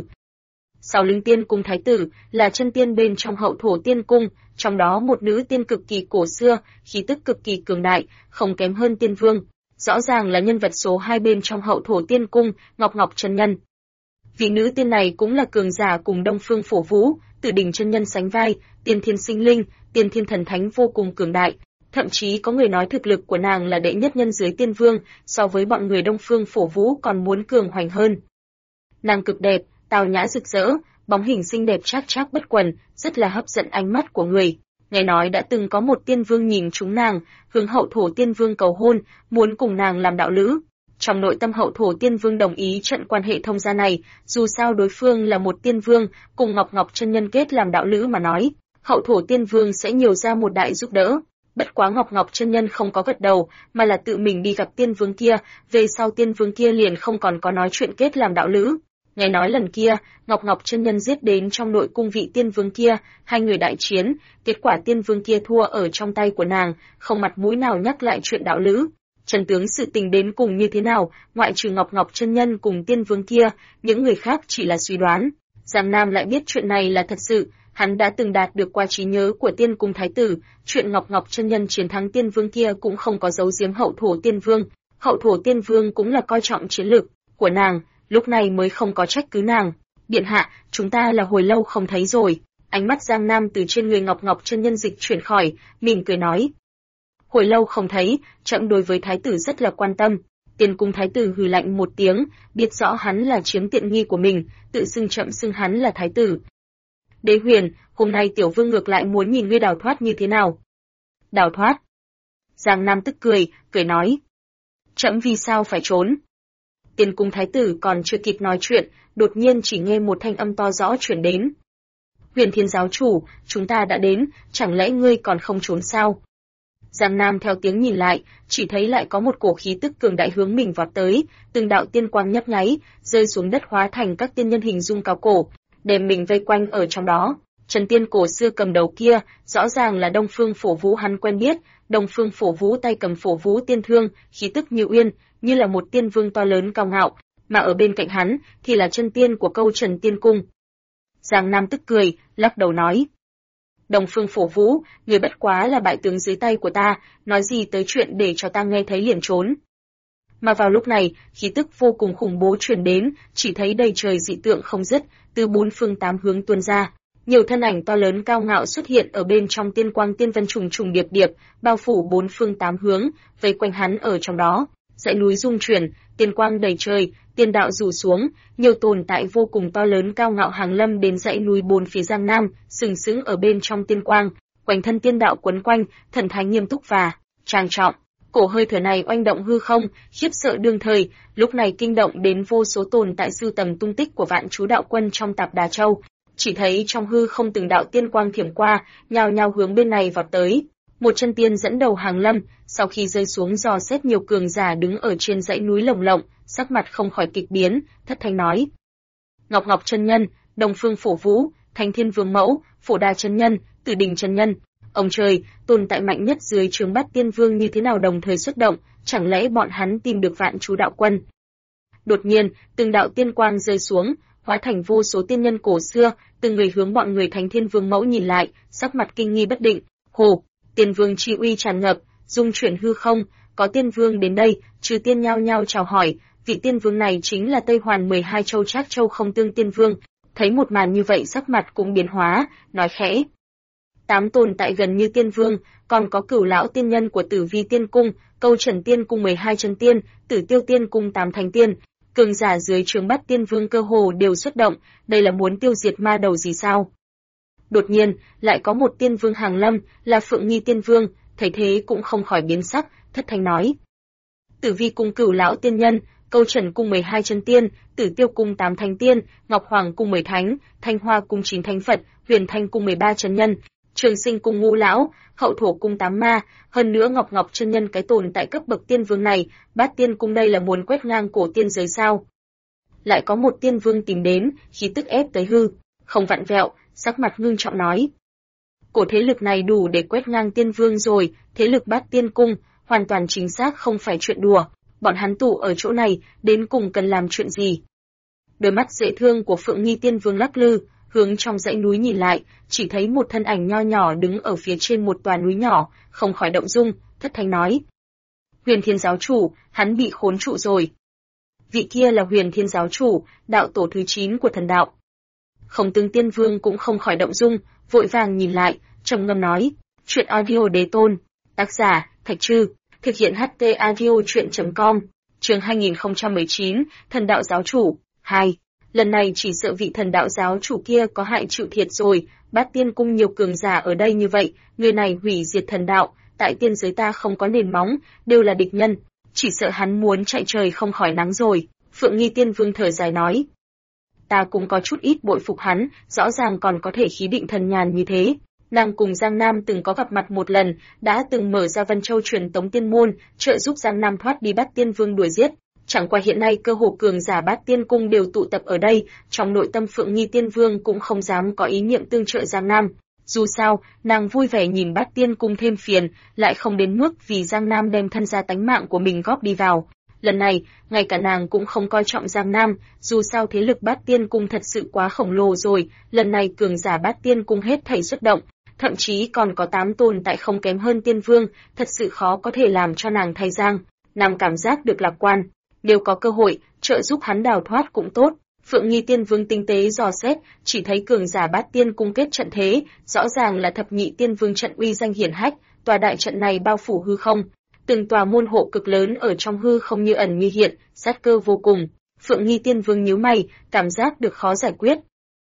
Sau lưng Tiên Cung Thái tử là chân tiên bên trong Hậu Thổ Tiên Cung, trong đó một nữ tiên cực kỳ cổ xưa, khí tức cực kỳ cường đại, không kém hơn Tiên Vương, rõ ràng là nhân vật số 2 bên trong Hậu Thổ Tiên Cung, Ngọc Ngọc chân nhân. Vị nữ tiên này cũng là cường giả cùng Đông Phương Phổ Vũ, Tử Đỉnh chân nhân sánh vai, Tiên Thiên Sinh Linh, Tiên Thiên Thần Thánh vô cùng cường đại, thậm chí có người nói thực lực của nàng là đệ nhất nhân dưới Tiên Vương, so với bọn người Đông Phương Phổ Vũ còn muốn cường hoành hơn. Nàng cực đẹp, tào nhã rực rỡ, bóng hình xinh đẹp trác trác bất quần, rất là hấp dẫn ánh mắt của người. Nghe nói đã từng có một tiên vương nhìn trúng nàng, hướng Hậu Thổ Tiên Vương cầu hôn, muốn cùng nàng làm đạo lữ. Trong nội tâm Hậu Thổ Tiên Vương đồng ý trận quan hệ thông gia này, dù sao đối phương là một tiên vương, cùng Ngọc Ngọc chân nhân kết làm đạo lữ mà nói, Hậu Thổ Tiên Vương sẽ nhiều ra một đại giúp đỡ. Bất quá Ngọc Ngọc chân nhân không có gật đầu, mà là tự mình đi gặp tiên vương kia, về sau tiên vương kia liền không còn có nói chuyện kết làm đạo lữ. Nghe nói lần kia, Ngọc Ngọc chân nhân giết đến trong nội cung vị tiên vương kia, hai người đại chiến, kết quả tiên vương kia thua ở trong tay của nàng, không mặt mũi nào nhắc lại chuyện đạo lữ. Chân tướng sự tình đến cùng như thế nào, ngoại trừ Ngọc Ngọc chân nhân cùng tiên vương kia, những người khác chỉ là suy đoán. Giang Nam lại biết chuyện này là thật sự, hắn đã từng đạt được qua trí nhớ của Tiên Cung Thái tử, chuyện Ngọc Ngọc chân nhân chiến thắng tiên vương kia cũng không có giấu giếm Hậu Thổ Tiên Vương. Hậu Thổ Tiên Vương cũng là coi trọng chiến lược của nàng, lúc này mới không có trách cứ nàng. Điện hạ, chúng ta là hồi lâu không thấy rồi. Ánh mắt Giang Nam từ trên người Ngọc Ngọc chân nhân dịch chuyển khỏi, mỉm cười nói. Hồi lâu không thấy, trẫm đối với thái tử rất là quan tâm. Tiên Cung Thái tử hừ lạnh một tiếng, biết rõ hắn là chiếm tiện nghi của mình, tự xưng trẫm xưng hắn là thái tử. Đế Huyền, hôm nay tiểu vương ngược lại muốn nhìn ngươi đào thoát như thế nào. Đào thoát? Giang Nam tức cười, cười nói. Trẫm vì sao phải trốn? Tiên Cung Thái tử còn chưa kịp nói chuyện, đột nhiên chỉ nghe một thanh âm to rõ chuyển đến. Huyền Thiên giáo chủ, chúng ta đã đến, chẳng lẽ ngươi còn không trốn sao? Giang Nam theo tiếng nhìn lại, chỉ thấy lại có một cổ khí tức cường đại hướng mình vọt tới, từng đạo tiên quang nhấp nháy, rơi xuống đất hóa thành các tiên nhân hình dung cao cổ, đem mình vây quanh ở trong đó. Trần tiên cổ xưa cầm đầu kia, rõ ràng là Đông Phương Phổ Vũ hắn quen biết, Đông Phương Phổ Vũ tay cầm Phổ Vũ tiên thương, khí tức như uyên, như là một tiên vương to lớn cao ngạo, mà ở bên cạnh hắn thì là chân tiên của Câu Trần Tiên Cung. Giang Nam tức cười, lắc đầu nói. Đông Phương Phổ Vũ, người bất quá là bại tướng dưới tay của ta, nói gì tới chuyện để cho ta nghe thấy liền trốn. Mà vào lúc này, khí tức vô cùng khủng bố truyền đến, chỉ thấy đầy trời dị tượng không dứt, từ bốn phương tám hướng tuôn ra. Nhiều thân ảnh to lớn cao ngạo xuất hiện ở bên trong tiên quang tiên vân trùng trùng điệp điệp, bao phủ bốn phương tám hướng, vây quanh hắn ở trong đó. Dãy núi rung chuyển, tiên quang đầy trời, tiên đạo rủ xuống, nhiều tồn tại vô cùng to lớn cao ngạo hàng lâm đến dãy núi bốn phía Giang Nam, sừng sững ở bên trong tiên quang, quanh thân tiên đạo quấn quanh, thần thái nghiêm túc và trang trọng. Cổ hơi thở này oanh động hư không, khiếp sợ đương thời, lúc này kinh động đến vô số tồn tại sưu tầm tung tích của vạn chú đạo quân trong Tạp Đà Châu. Chỉ thấy trong hư không từng đạo tiên quang thiểm qua, nhào nhào hướng bên này vọt tới. Một chân tiên dẫn đầu hàng lâm, sau khi rơi xuống dò xét nhiều cường giả đứng ở trên dãy núi lồng lộng, sắc mặt không khỏi kịch biến, thất thanh nói: Ngọc Ngọc chân nhân, Đông Phương Phổ Vũ, Thánh Thiên Vương Mẫu, Phổ Đà chân nhân, Tử Đình chân nhân. Ông trời, tồn tại mạnh nhất dưới trướng Bát Tiên Vương như thế nào đồng thời xuất động, chẳng lẽ bọn hắn tìm được vạn chú đạo quân? Đột nhiên, từng đạo tiên quang rơi xuống, hóa thành vô số tiên nhân cổ xưa, từng người hướng bọn người Thánh Thiên Vương Mẫu nhìn lại, sắc mặt kinh nghi bất định. Hồ, Tiên Vương chi uy tràn ngập, dung chuyển hư không, có tiên vương đến đây, trừ tiên nhao nhao chào hỏi, vị tiên vương này chính là Tây Hoàn 12 châu Trác Châu Không Tương Tiên Vương. Thấy một màn như vậy sắc mặt cũng biến hóa, nói khẽ: 8 tồn tại gần như tiên vương, còn có Cửu lão tiên nhân của Tử Vi Tiên Cung, Câu Trần Tiên Cung 12 chân tiên, Tử Tiêu Tiên Cung 8 thánh tiên, cường giả dưới trướng Bát Tiên Vương cơ hồ đều xuất động, đây là muốn tiêu diệt ma đầu gì sao? Đột nhiên, lại có một tiên vương hàng lâm, là Phượng Nghi Tiên Vương, thấy thế cũng không khỏi biến sắc, thất thanh nói: Tử Vi Cung Cửu lão tiên nhân, Câu Trần Cung 12 chân tiên, Tử Tiêu Cung 8 thánh tiên, Ngọc Hoàng Cung 10 thánh, Thanh Hoa Cung 9 thánh Phật, Huyền Thanh Cung 13 chân nhân, Trường Sinh cung Ngũ lão, Hậu Thổ cung Tám ma, hơn nữa Ngọc Ngọc chân nhân cái tồn tại cấp bậc tiên vương này, Bát Tiên cung đây là muốn quét ngang cổ tiên giới sao? Lại có một tiên vương tìm đến, khí tức ép tới hư, không vặn vẹo, sắc mặt ngưng trọng nói. Cổ thế lực này đủ để quét ngang tiên vương rồi, thế lực Bát Tiên cung, hoàn toàn chính xác không phải chuyện đùa, bọn hắn tụ ở chỗ này, đến cùng cần làm chuyện gì? Đôi mắt dễ thương của Phượng Nghi tiên vương lắc lư, hướng trong dãy núi nhìn lại, chỉ thấy một thân ảnh nho nhỏ đứng ở phía trên một tòa núi nhỏ, không khỏi động dung, thất thanh nói. Huyền Thiên giáo chủ, hắn bị khốn trụ rồi. Vị kia là Huyền Thiên giáo chủ, đạo tổ thứ 9 của thần đạo. Khổng Tướng tiên vương cũng không khỏi động dung, vội vàng nhìn lại, trầm ngâm nói, chuyện audio đế tôn, tác giả, Thạch Trư, thực hiện HT audio chuyện.com, chương 2019, thần đạo giáo chủ, 2. Lần này chỉ sợ vị thần đạo giáo chủ kia có hại chịu thiệt rồi, Bát Tiên cung nhiều cường giả ở đây như vậy, người này hủy diệt thần đạo, tại tiên giới ta không có nền móng, đều là địch nhân, chỉ sợ hắn muốn chạy trời không khỏi nắng rồi. Phượng Nghi tiên vương thở dài nói. Ta cũng có chút ít bội phục hắn, rõ ràng còn có thể khí định thần nhàn như thế. Nàng cùng Giang Nam từng có gặp mặt một lần, đã từng mở ra Vân Châu truyền tống tiên môn, trợ giúp Giang Nam thoát đi Bát Tiên vương đuổi giết. Chẳng qua hiện nay cơ hồ cường giả Bát Tiên cung đều tụ tập ở đây, trong nội tâm Phượng Nghi tiên vương cũng không dám có ý niệm tương trợ Giang Nam. Dù sao, nàng vui vẻ nhìn Bát Tiên cung thêm phiền, lại không đến mức vì Giang Nam đem thân gia tánh mạng của mình góp đi vào. Lần này, ngay cả nàng cũng không coi trọng Giang Nam, dù sao thế lực Bát Tiên cung thật sự quá khổng lồ rồi, lần này cường giả Bát Tiên cung hết thảy xuất động, thậm chí còn có 8 tồn tại không kém hơn tiên vương, thật sự khó có thể làm cho nàng thay Giang. Nàng cảm giác được lạc quan, nếu có cơ hội, trợ giúp hắn đào thoát cũng tốt. Phượng Nghi tiên vương tinh tế dò xét, chỉ thấy cường giả Bát Tiên cung kết trận thế, rõ ràng là thập nhị tiên vương trận uy danh hiển hách, tòa đại trận này bao phủ hư không. Từng tòa môn hộ cực lớn ở trong hư không như ẩn như hiện, sát cơ vô cùng. Phượng Nghi tiên vương nhíu mày, cảm giác được khó giải quyết.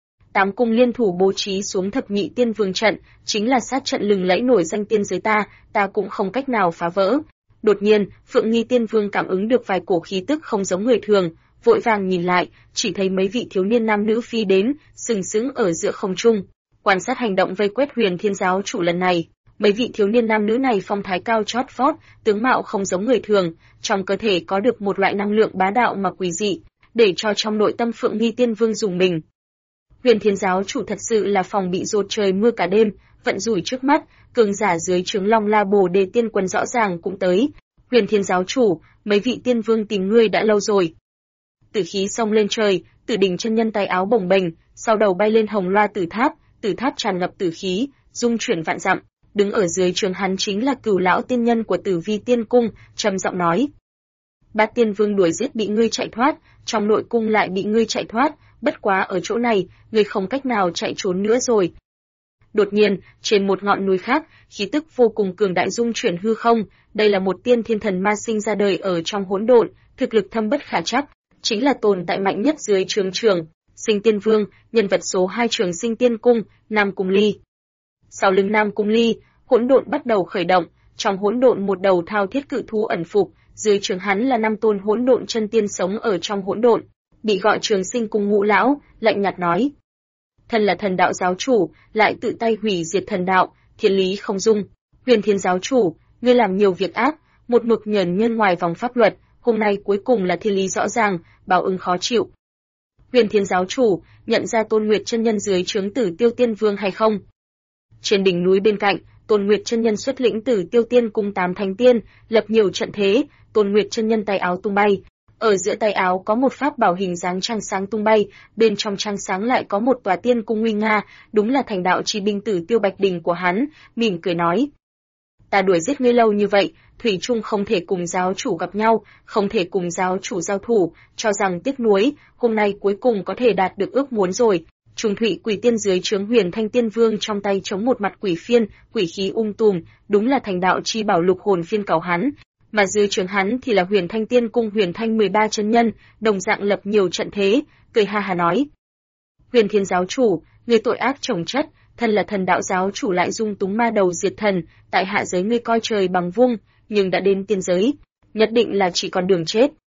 8 cung liên thủ bố trí xuống thập nhị tiên vương trận, chính là sát trận lừng lẫy nổi danh tiên giới ta cũng không cách nào phá vỡ. Đột nhiên, Phượng Nghi tiên vương cảm ứng được vài cổ khí tức không giống người thường, vội vàng nhìn lại, chỉ thấy mấy vị thiếu niên nam nữ phi đến, sừng sững ở giữa không trung, quan sát hành động vây quét Huyền Thiên giáo chủ lần này. Mấy vị thiếu niên nam nữ này phong thái cao chót vót, tướng mạo không giống người thường, trong cơ thể có được một loại năng lượng bá đạo mà quỷ dị, để cho trong nội tâm Phượng Nghi tiên vương dùng mình. Huyền Thiên giáo chủ thật sự là phòng bị dột trời mưa cả đêm, vận rủi trước mắt, cường giả dưới trướng Long La Bồ Đề tiên quân rõ ràng cũng tới. Huyền Thiên giáo chủ, mấy vị tiên vương tìm ngươi đã lâu rồi. Tử khí xông lên trời, Tử Đình chân nhân tay áo bồng bềnh, sau đầu bay lên hồng loa tử tháp tràn ngập tử khí, dung chuyển vạn dặm. Đứng ở dưới trường hắn chính là Cửu lão tiên nhân của Tử Vi tiên cung, trầm giọng nói: Bát Tiên vương đuổi giết bị ngươi chạy thoát, trong nội cung lại bị ngươi chạy thoát, bất quá ở chỗ này, ngươi không cách nào chạy trốn nữa rồi. Đột nhiên, trên một ngọn núi khác, khí tức vô cùng cường đại dung chuyển hư không, đây là một tiên thiên thần ma sinh ra đời ở trong hỗn độn, thực lực thâm bất khả trắc, chính là tồn tại mạnh nhất dưới trường Sinh Tiên Vương, nhân vật số 2 Trường Sinh Tiên cung, Nam Cung Ly. Sau lưng Nam Cung Ly, hỗn độn bắt đầu khởi động, trong hỗn độn một đầu thao thiết cự thú ẩn phục, dưới trường hắn là 5 tôn hỗn độn chân tiên sống ở trong hỗn độn, bị gọi Trường Sinh cung Ngũ lão, lạnh nhạt nói: thân là thần đạo giáo chủ, lại tự tay hủy diệt thần đạo, thiên lý không dung. Huyền Thiên giáo chủ, ngươi làm nhiều việc ác, một mực nhẫn nhân ngoài vòng pháp luật, hôm nay cuối cùng là thiên lý rõ ràng, báo ứng khó chịu. Huyền Thiên giáo chủ, nhận ra Tôn Nguyệt chân nhân dưới trướng Tử Tiêu Tiên Vương hay không? Trên đỉnh núi bên cạnh, Tôn Nguyệt chân nhân xuất lĩnh Tử Tiêu Tiên cung 8 thánh tiên, lập nhiều trận thế, Tôn Nguyệt chân nhân tay áo tung bay. Ở giữa tay áo có một pháp bảo hình dáng trăng sáng tung bay, bên trong trăng sáng lại có một tòa tiên cung nguy nga, đúng là thành đạo chi binh Tử Tiêu Bạch Đình của hắn, mỉm cười nói: ta đuổi giết ngươi lâu như vậy, thủy chung không thể cùng giáo chủ gặp nhau, không thể cùng giáo chủ giao thủ, cho rằng tiếc nuối, hôm nay cuối cùng có thể đạt được ước muốn rồi. Trùng Thủy Quỷ Tiên dưới trướng Huyền Thanh Tiên Vương trong tay chống một mặt quỷ phiên, quỷ khí tùm, đúng là thành đạo chi bảo lục hồn phiên cầu hắn. Mà dưới trướng hắn thì là Huyền Thanh Tiên cung Huyền Thanh 13 chân nhân, đồng dạng lập nhiều trận thế, cười ha ha nói: Huyền Thiên giáo chủ, ngươi tội ác chồng chất, thân là thần đạo giáo chủ lại dung túng ma đầu diệt thần, tại hạ giới ngươi coi trời bằng vuông, nhưng đã đến tiên giới, nhất định là chỉ còn đường chết.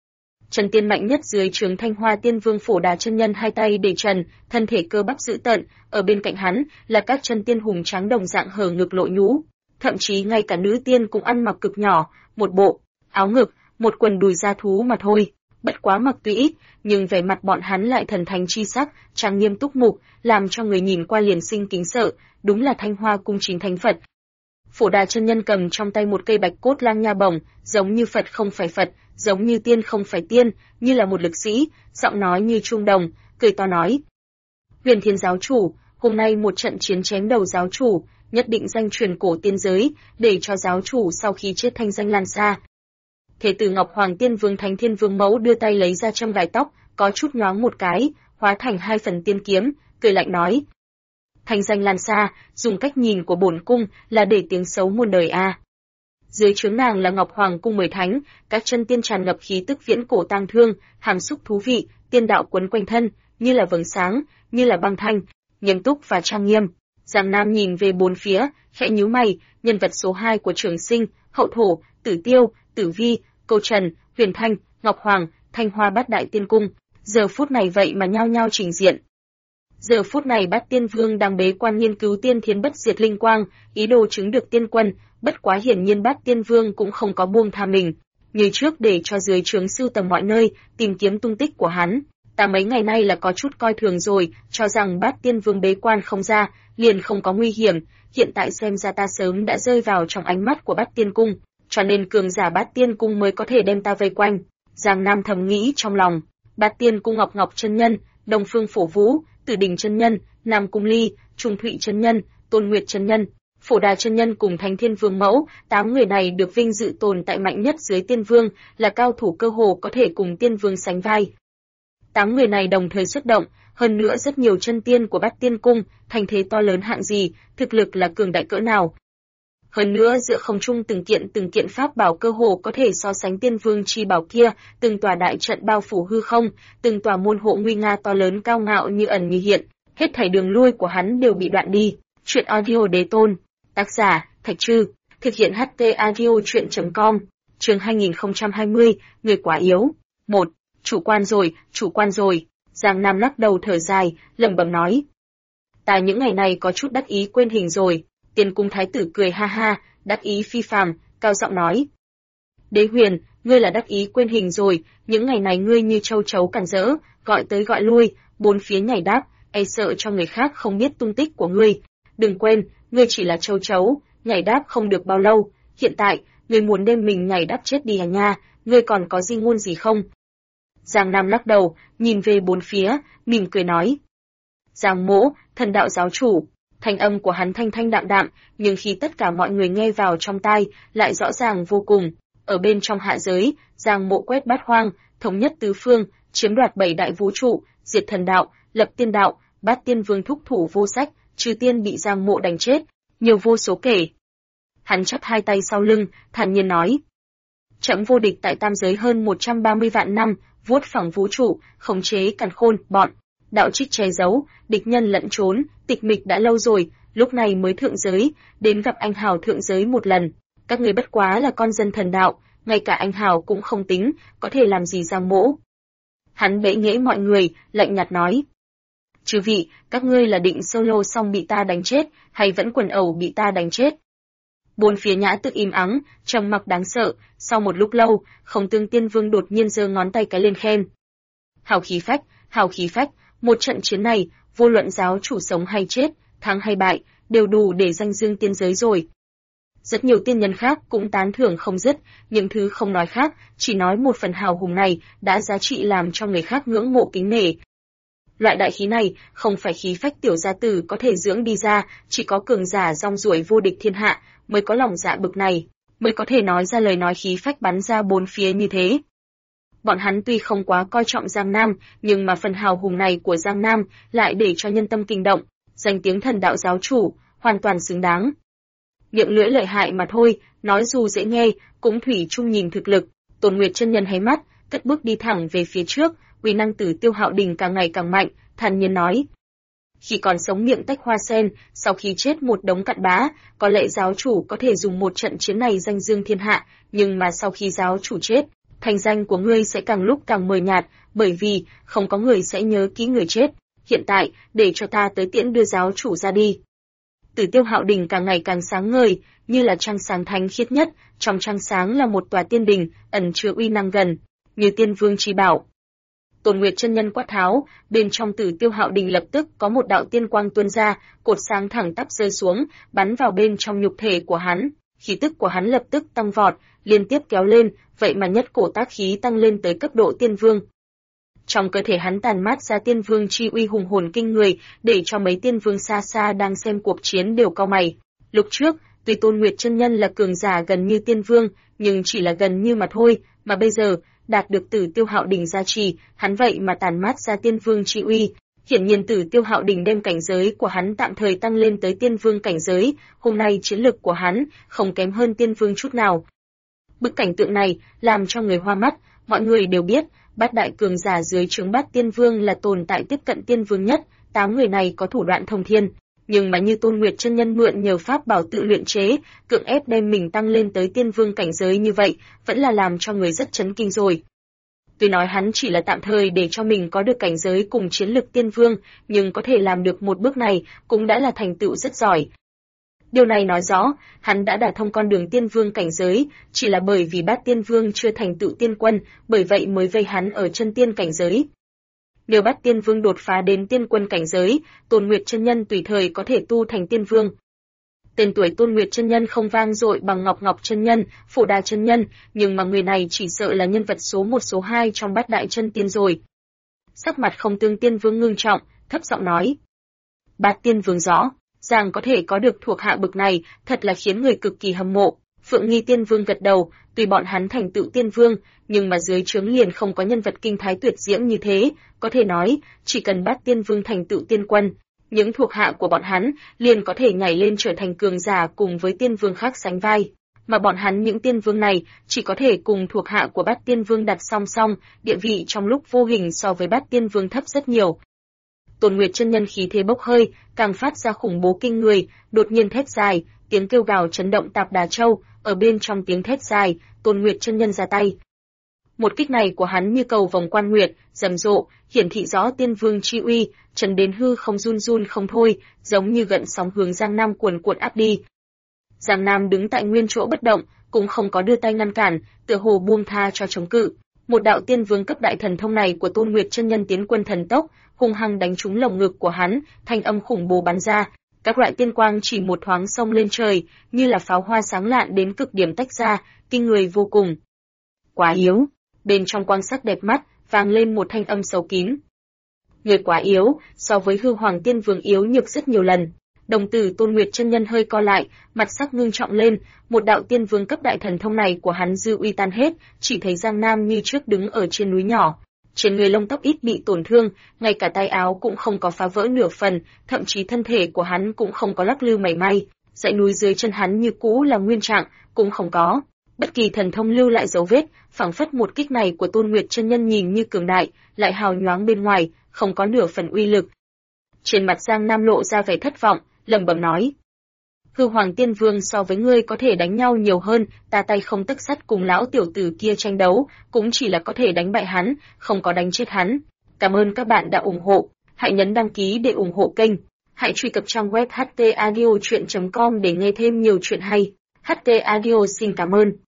Chân tiên mạnh nhất dưới trướng Thanh Hoa Tiên Vương Phổ Đà chân nhân hai tay để trần, thân thể cơ bắp dữ tợn, ở bên cạnh hắn là các chân tiên hùng tráng đồng dạng hở ngực lộ nhũ, thậm chí ngay cả nữ tiên cũng ăn mặc cực nhỏ, một bộ áo ngực, một quần đùi da thú mà thôi. Bất quá mặc tuy ít, nhưng vẻ mặt bọn hắn lại thần thánh chi sắc, trang nghiêm túc mục, làm cho người nhìn qua liền sinh kính sợ, đúng là Thanh Hoa cung chính thánh Phật. Phổ Đà chân nhân cầm trong tay một cây bạch cốt lang nha bổng, giống như Phật không phải Phật, giống như tiên không phải tiên, như là một lực sĩ, giọng nói như chuông đồng, cười to nói: Huyền Thiên giáo chủ, hôm nay một trận chiến chém đầu giáo chủ, nhất định danh truyền cổ tiên giới, để cho giáo chủ sau khi chết thanh danh lan xa. Thế tử Ngọc Hoàng Tiên Vương Thánh Thiên Vương Mẫu đưa tay lấy ra châm gài tóc, có chút nhoáng một cái, hóa thành hai phần tiên kiếm, cười lạnh nói: Thanh danh lan xa, dùng cách nhìn của bổn cung là để tiếng xấu muôn đời a. Dưới trướng nàng là Ngọc Hoàng cung 10 thánh, các chân tiên tràn ngập khí tức viễn cổ tang thương, hàm xúc thú vị, tiên đạo quấn quanh thân, như là vầng sáng, như là băng thanh, nghiêm túc và trang nghiêm. Giang Nam nhìn về bốn phía, khẽ nhíu mày, nhân vật số 2 của Trường Sinh, Hậu Thổ, Tử Tiêu, Tử Vi, Câu Trần, Huyền Thanh, Ngọc Hoàng, Thanh Hoa Bát Đại Tiên Cung, giờ phút này vậy mà nhao nhao trình diện. Giờ phút này Bát Tiên Vương đang bế quan nghiên cứu tiên thiến bất diệt linh quang, ý đồ chứng được tiên quân, bất quá hiển nhiên Bát Tiên Vương cũng không có buông tha mình, như trước để cho dưới trướng sưu tầm mọi nơi, tìm kiếm tung tích của hắn. Ta mấy ngày nay là có chút coi thường rồi, cho rằng Bát Tiên Vương bế quan không ra, liền không có nguy hiểm, hiện tại xem ra ta sớm đã rơi vào trong ánh mắt của Bát Tiên Cung, cho nên cường giả Bát Tiên Cung mới có thể đem ta vây quanh. Giang Nam thầm nghĩ trong lòng, Bát Tiên Cung Ngọc Ngọc chân nhân, Đông Phương Phổ Vũ, Tử Đình chân nhân, Nam Cung Ly, Trung Thụy chân nhân, Tôn Nguyệt chân nhân, Phổ Đà chân nhân cùng Thánh Thiên Vương Mẫu, 8 người này được vinh dự tồn tại mạnh nhất dưới Tiên Vương, là cao thủ cơ hồ có thể cùng Tiên Vương sánh vai. 8 người này đồng thời xuất động, hơn nữa rất nhiều chân tiên của Bát Tiên Cung, thành thế to lớn hạng gì, thực lực là cường đại cỡ nào. Hơn nữa giữa không trung từng kiện pháp bảo cơ hồ có thể so sánh Tiên Vương chi bảo kia, từng tòa đại trận bao phủ hư không, từng tòa môn hộ nguy nga to lớn cao ngạo như ẩn như hiện, hết thảy đường lui của hắn đều bị đoạn đi. Truyện audio đế tôn, tác giả Thạch Trư, thực hiện HT audio truyện.com, chương 2020, người quá yếu. 1. Chủ quan rồi. Giang Nam lắc đầu thở dài, lẩm bẩm nói: Ta những ngày này có chút đắc ý quên hình rồi. Tiên Cung thái tử cười ha ha, đắc ý phi phàm, cao giọng nói: Đế Huyền, ngươi là đắc ý quên hình rồi, những ngày này ngươi như châu chấu càn rỡ, gọi tới gọi lui, bốn phía nhảy đáp, e sợ cho người khác không biết tung tích của ngươi. Đừng quên, ngươi chỉ là châu chấu, nhảy đáp không được bao lâu, hiện tại, ngươi muốn đem mình nhảy đáp chết đi à nha, ngươi còn có di ngôn gì không? Giang Nam lắc đầu, nhìn về bốn phía, mỉm cười nói: Giang Mỗ, thần đạo giáo chủ. Thanh âm của hắn thanh thanh đạm đạm, nhưng khi tất cả mọi người nghe vào trong tai, lại rõ ràng vô cùng. Ở bên trong hạ giới, Giang Mỗ quét bát hoang, thống nhất tứ phương, chiếm đoạt 7 đại vũ trụ, diệt thần đạo, lập tiên đạo, Bát Tiên Vương thúc thủ vô sách, trừ tiên bị Giang Mỗ đánh chết, nhiều vô số kể. Hắn chắp hai tay sau lưng, thản nhiên nói: Trẫm vô địch tại tam giới hơn 130 vạn năm, vuốt phẳng vũ trụ, khống chế càn khôn, bọn đạo trích che giấu, địch nhân lẫn trốn, tịch mịch đã lâu rồi, lúc này mới thượng giới, đến gặp anh hào thượng giới một lần. Các người bất quá là con dân thần đạo, ngay cả anh hào cũng không tính, có thể làm gì Giang Mỗ. Hắn bẽ nghễ mọi người, lạnh nhạt nói: Chư vị, các ngươi là định solo xong bị ta đánh chết, hay vẫn quần ẩu bị ta đánh chết? Bốn phía nhã tự im ắng, trầm mặc đáng sợ, sau một lúc lâu, Không Tương Tiên Vương đột nhiên giơ ngón tay cái lên khen: Hào khí phách, một trận chiến này, vô luận giáo chủ sống hay chết, thắng hay bại, đều đủ để danh dương tiên giới rồi. Rất nhiều tiên nhân khác cũng tán thưởng không dứt, những thứ không nói khác, chỉ nói một phần hào hùng này đã giá trị làm cho người khác ngưỡng mộ kính nể. Loại đại khí này không phải khí phách tiểu gia tử có thể dưỡng đi ra, chỉ có cường giả rong ruổi vô địch thiên hạ mới có lòng dạ bực này, mới có thể nói ra lời nói khí phách bắn ra bốn phía như thế. Bọn hắn tuy không quá coi trọng Giang Nam, nhưng mà phần hào hùng này của Giang Nam lại để cho nhân tâm kinh động, danh tiếng thần đạo giáo chủ, hoàn toàn xứng đáng. Miệng lưỡi lợi hại mà thôi, nói dù dễ nghe, cũng thủy chung nhìn thực lực. Tôn Nguyệt chân nhân hé mắt, cất bước đi thẳng về phía trước, uy năng Tử Tiêu Hạo Đình càng ngày càng mạnh, thản nhiên nói: Khi còn sống miệng tách hoa sen, sau khi chết một đống cặn bã, có lẽ giáo chủ có thể dùng một trận chiến này danh dương thiên hạ, nhưng mà sau khi giáo chủ chết, Thành danh của ngươi sẽ càng lúc càng mờ nhạt, bởi vì không có người sẽ nhớ kỹ người chết. Hiện tại, để cho ta tới tiễn đưa giáo chủ ra đi. Tử Tiêu Hạo Đình càng ngày càng sáng ngời, như là trăng sáng thánh khiết nhất, trong trăng sáng là một tòa tiên đình, ẩn chứa uy năng gần, như tiên vương chi bảo. Tôn Nguyệt chân nhân quát tháo, bên trong Tử Tiêu Hạo Đình lập tức có một đạo tiên quang tuôn ra, cột sáng thẳng tắp rơi xuống, bắn vào bên trong nhục thể của hắn. Khí tức của hắn lập tức tăng vọt, liên tiếp kéo lên, vậy mà nhất cổ tác khí tăng lên tới cấp độ tiên vương. Trong cơ thể hắn tàn mát ra tiên vương chi uy hùng hồn kinh người, để cho mấy tiên vương xa xa đang xem cuộc chiến đều cau mày. Lúc trước, tuy Tôn Nguyệt chân nhân là cường giả gần như tiên vương, nhưng chỉ là gần như mà thôi, mà bây giờ, đạt được Tử Tiêu Hạo Đình gia trì, hắn vậy mà tàn mát ra tiên vương chi uy. Hiển nhiên Tử Tiêu Hạo Đình đem cảnh giới của hắn tạm thời tăng lên tới tiên vương cảnh giới, hôm nay chiến lực của hắn không kém hơn tiên vương chút nào. Bức cảnh tượng này làm cho người hoa mắt, mọi người đều biết, bát đại cường giả dưới trướng Bát Tiên Vương là tồn tại tiếp cận tiên vương nhất, 8 người này có thủ đoạn thông thiên, nhưng mà như Tôn Nguyệt chân nhân mượn nhờ pháp bảo tự luyện chế, cưỡng ép đem mình tăng lên tới tiên vương cảnh giới như vậy, vẫn là làm cho người rất chấn kinh rồi. Tuy nói hắn chỉ là tạm thời để cho mình có được cảnh giới cùng chiến lực tiên vương, nhưng có thể làm được một bước này cũng đã là thành tựu rất giỏi. Điều này nói rõ, hắn đã đả thông con đường tiên vương cảnh giới, chỉ là bởi vì Bát Tiên Vương chưa thành tựu tiên quân, bởi vậy mới vây hắn ở chân tiên cảnh giới. Nếu Bát Tiên Vương đột phá đến tiên quân cảnh giới, Tôn Nguyệt chân nhân tùy thời có thể tu thành tiên vương. Tên tuổi Tôn Nguyệt chân nhân không vang dội bằng Ngọc Ngọc chân nhân, Phổ Đà chân nhân, nhưng mà người này chỉ sợ là nhân vật số 1 số 2 trong Bát đại chân tiên rồi. Sắc mặt Không Tương Tiên Vương ngưng trọng, thấp giọng nói: Bát Tiên Vương rõ rằng có thể có được thuộc hạ bực này, thật là khiến người cực kỳ hâm mộ. Phượng Nghi Tiên Vương gật đầu, tuy bọn hắn thành tựu tiên vương, nhưng mà dưới trướng liền không có nhân vật kinh thái tuyệt diễm như thế, có thể nói, chỉ cần Bát Tiên Vương thành tựu tiên quân, những thuộc hạ của bọn hắn liền có thể nhảy lên trở thành cường giả cùng với tiên vương khác sánh vai. Mà bọn hắn những tiên vương này chỉ có thể cùng thuộc hạ của Bát Tiên Vương đặt song song, địa vị trong lúc vô hình so với Bát Tiên Vương thấp rất nhiều. Tôn Nguyệt chân nhân khí thế bốc hơi, càng phát ra khủng bố kinh người, đột nhiên thét dài, tiếng kêu gào chấn động Tạp Đà Châu, ở bên trong tiếng thét dài, Tôn Nguyệt chân nhân ra tay. Một kích này của hắn như cầu vòng quan nguyệt, rầm rộ, hiển thị rõ tiên vương chi uy, trần đến hư không run run không thôi, giống như gợn sóng hướng Giang Nam cuồn cuộn áp đi. Giang Nam đứng tại nguyên chỗ bất động, cũng không có đưa tay ngăn cản, tựa hồ buông tha cho chống cự. Một đạo tiên vương cấp đại thần thông này của Tôn Nguyệt chân nhân tiến quân thần tốc, hung hăng đánh trúng lồng ngực của hắn, thanh âm khủng bố bắn ra, các loại tiên quang chỉ một thoáng xông lên trời, như là pháo hoa sáng lạn đến cực điểm tách ra, kinh người vô cùng. Quá yếu. Bên trong quang sắc đẹp mắt, vang lên một thanh âm sâu kín. Người quá yếu, so với Hư Hoàng Tiên Vương yếu nhược rất nhiều lần. Đồng tử Tôn Nguyệt chân nhân hơi co lại, mặt sắc ngưng trọng lên, một đạo tiên vương cấp đại thần thông này của hắn dư uy tan hết, chỉ thấy Giang Nam như trước đứng ở trên núi nhỏ. Trên người lông tóc ít bị tổn thương, ngay cả tay áo cũng không có phá vỡ nửa phần, thậm chí thân thể của hắn cũng không có lắc lư mảy may. Dãy núi dưới chân hắn như cũ là nguyên trạng, cũng không có bất kỳ thần thông lưu lại dấu vết, phảng phất một kích này của Tôn Nguyệt chân nhân nhìn như cường đại, lại hào nhoáng bên ngoài, không có nửa phần uy lực. Trên mặt Giang Nam lộ ra vẻ thất vọng, lẩm bẩm nói: Hư Hoàng Tiên Vương so với ngươi có thể đánh nhau nhiều hơn, ta tay không tấc sắt cùng lão tiểu tử kia tranh đấu, cũng chỉ là có thể đánh bại hắn, không có đánh chết hắn. Cảm ơn các bạn đã ủng hộ, hãy nhấn đăng ký để ủng hộ kênh, hãy truy cập trang web htaudio.com để nghe thêm nhiều chuyện hay. HT Audio xin cảm ơn.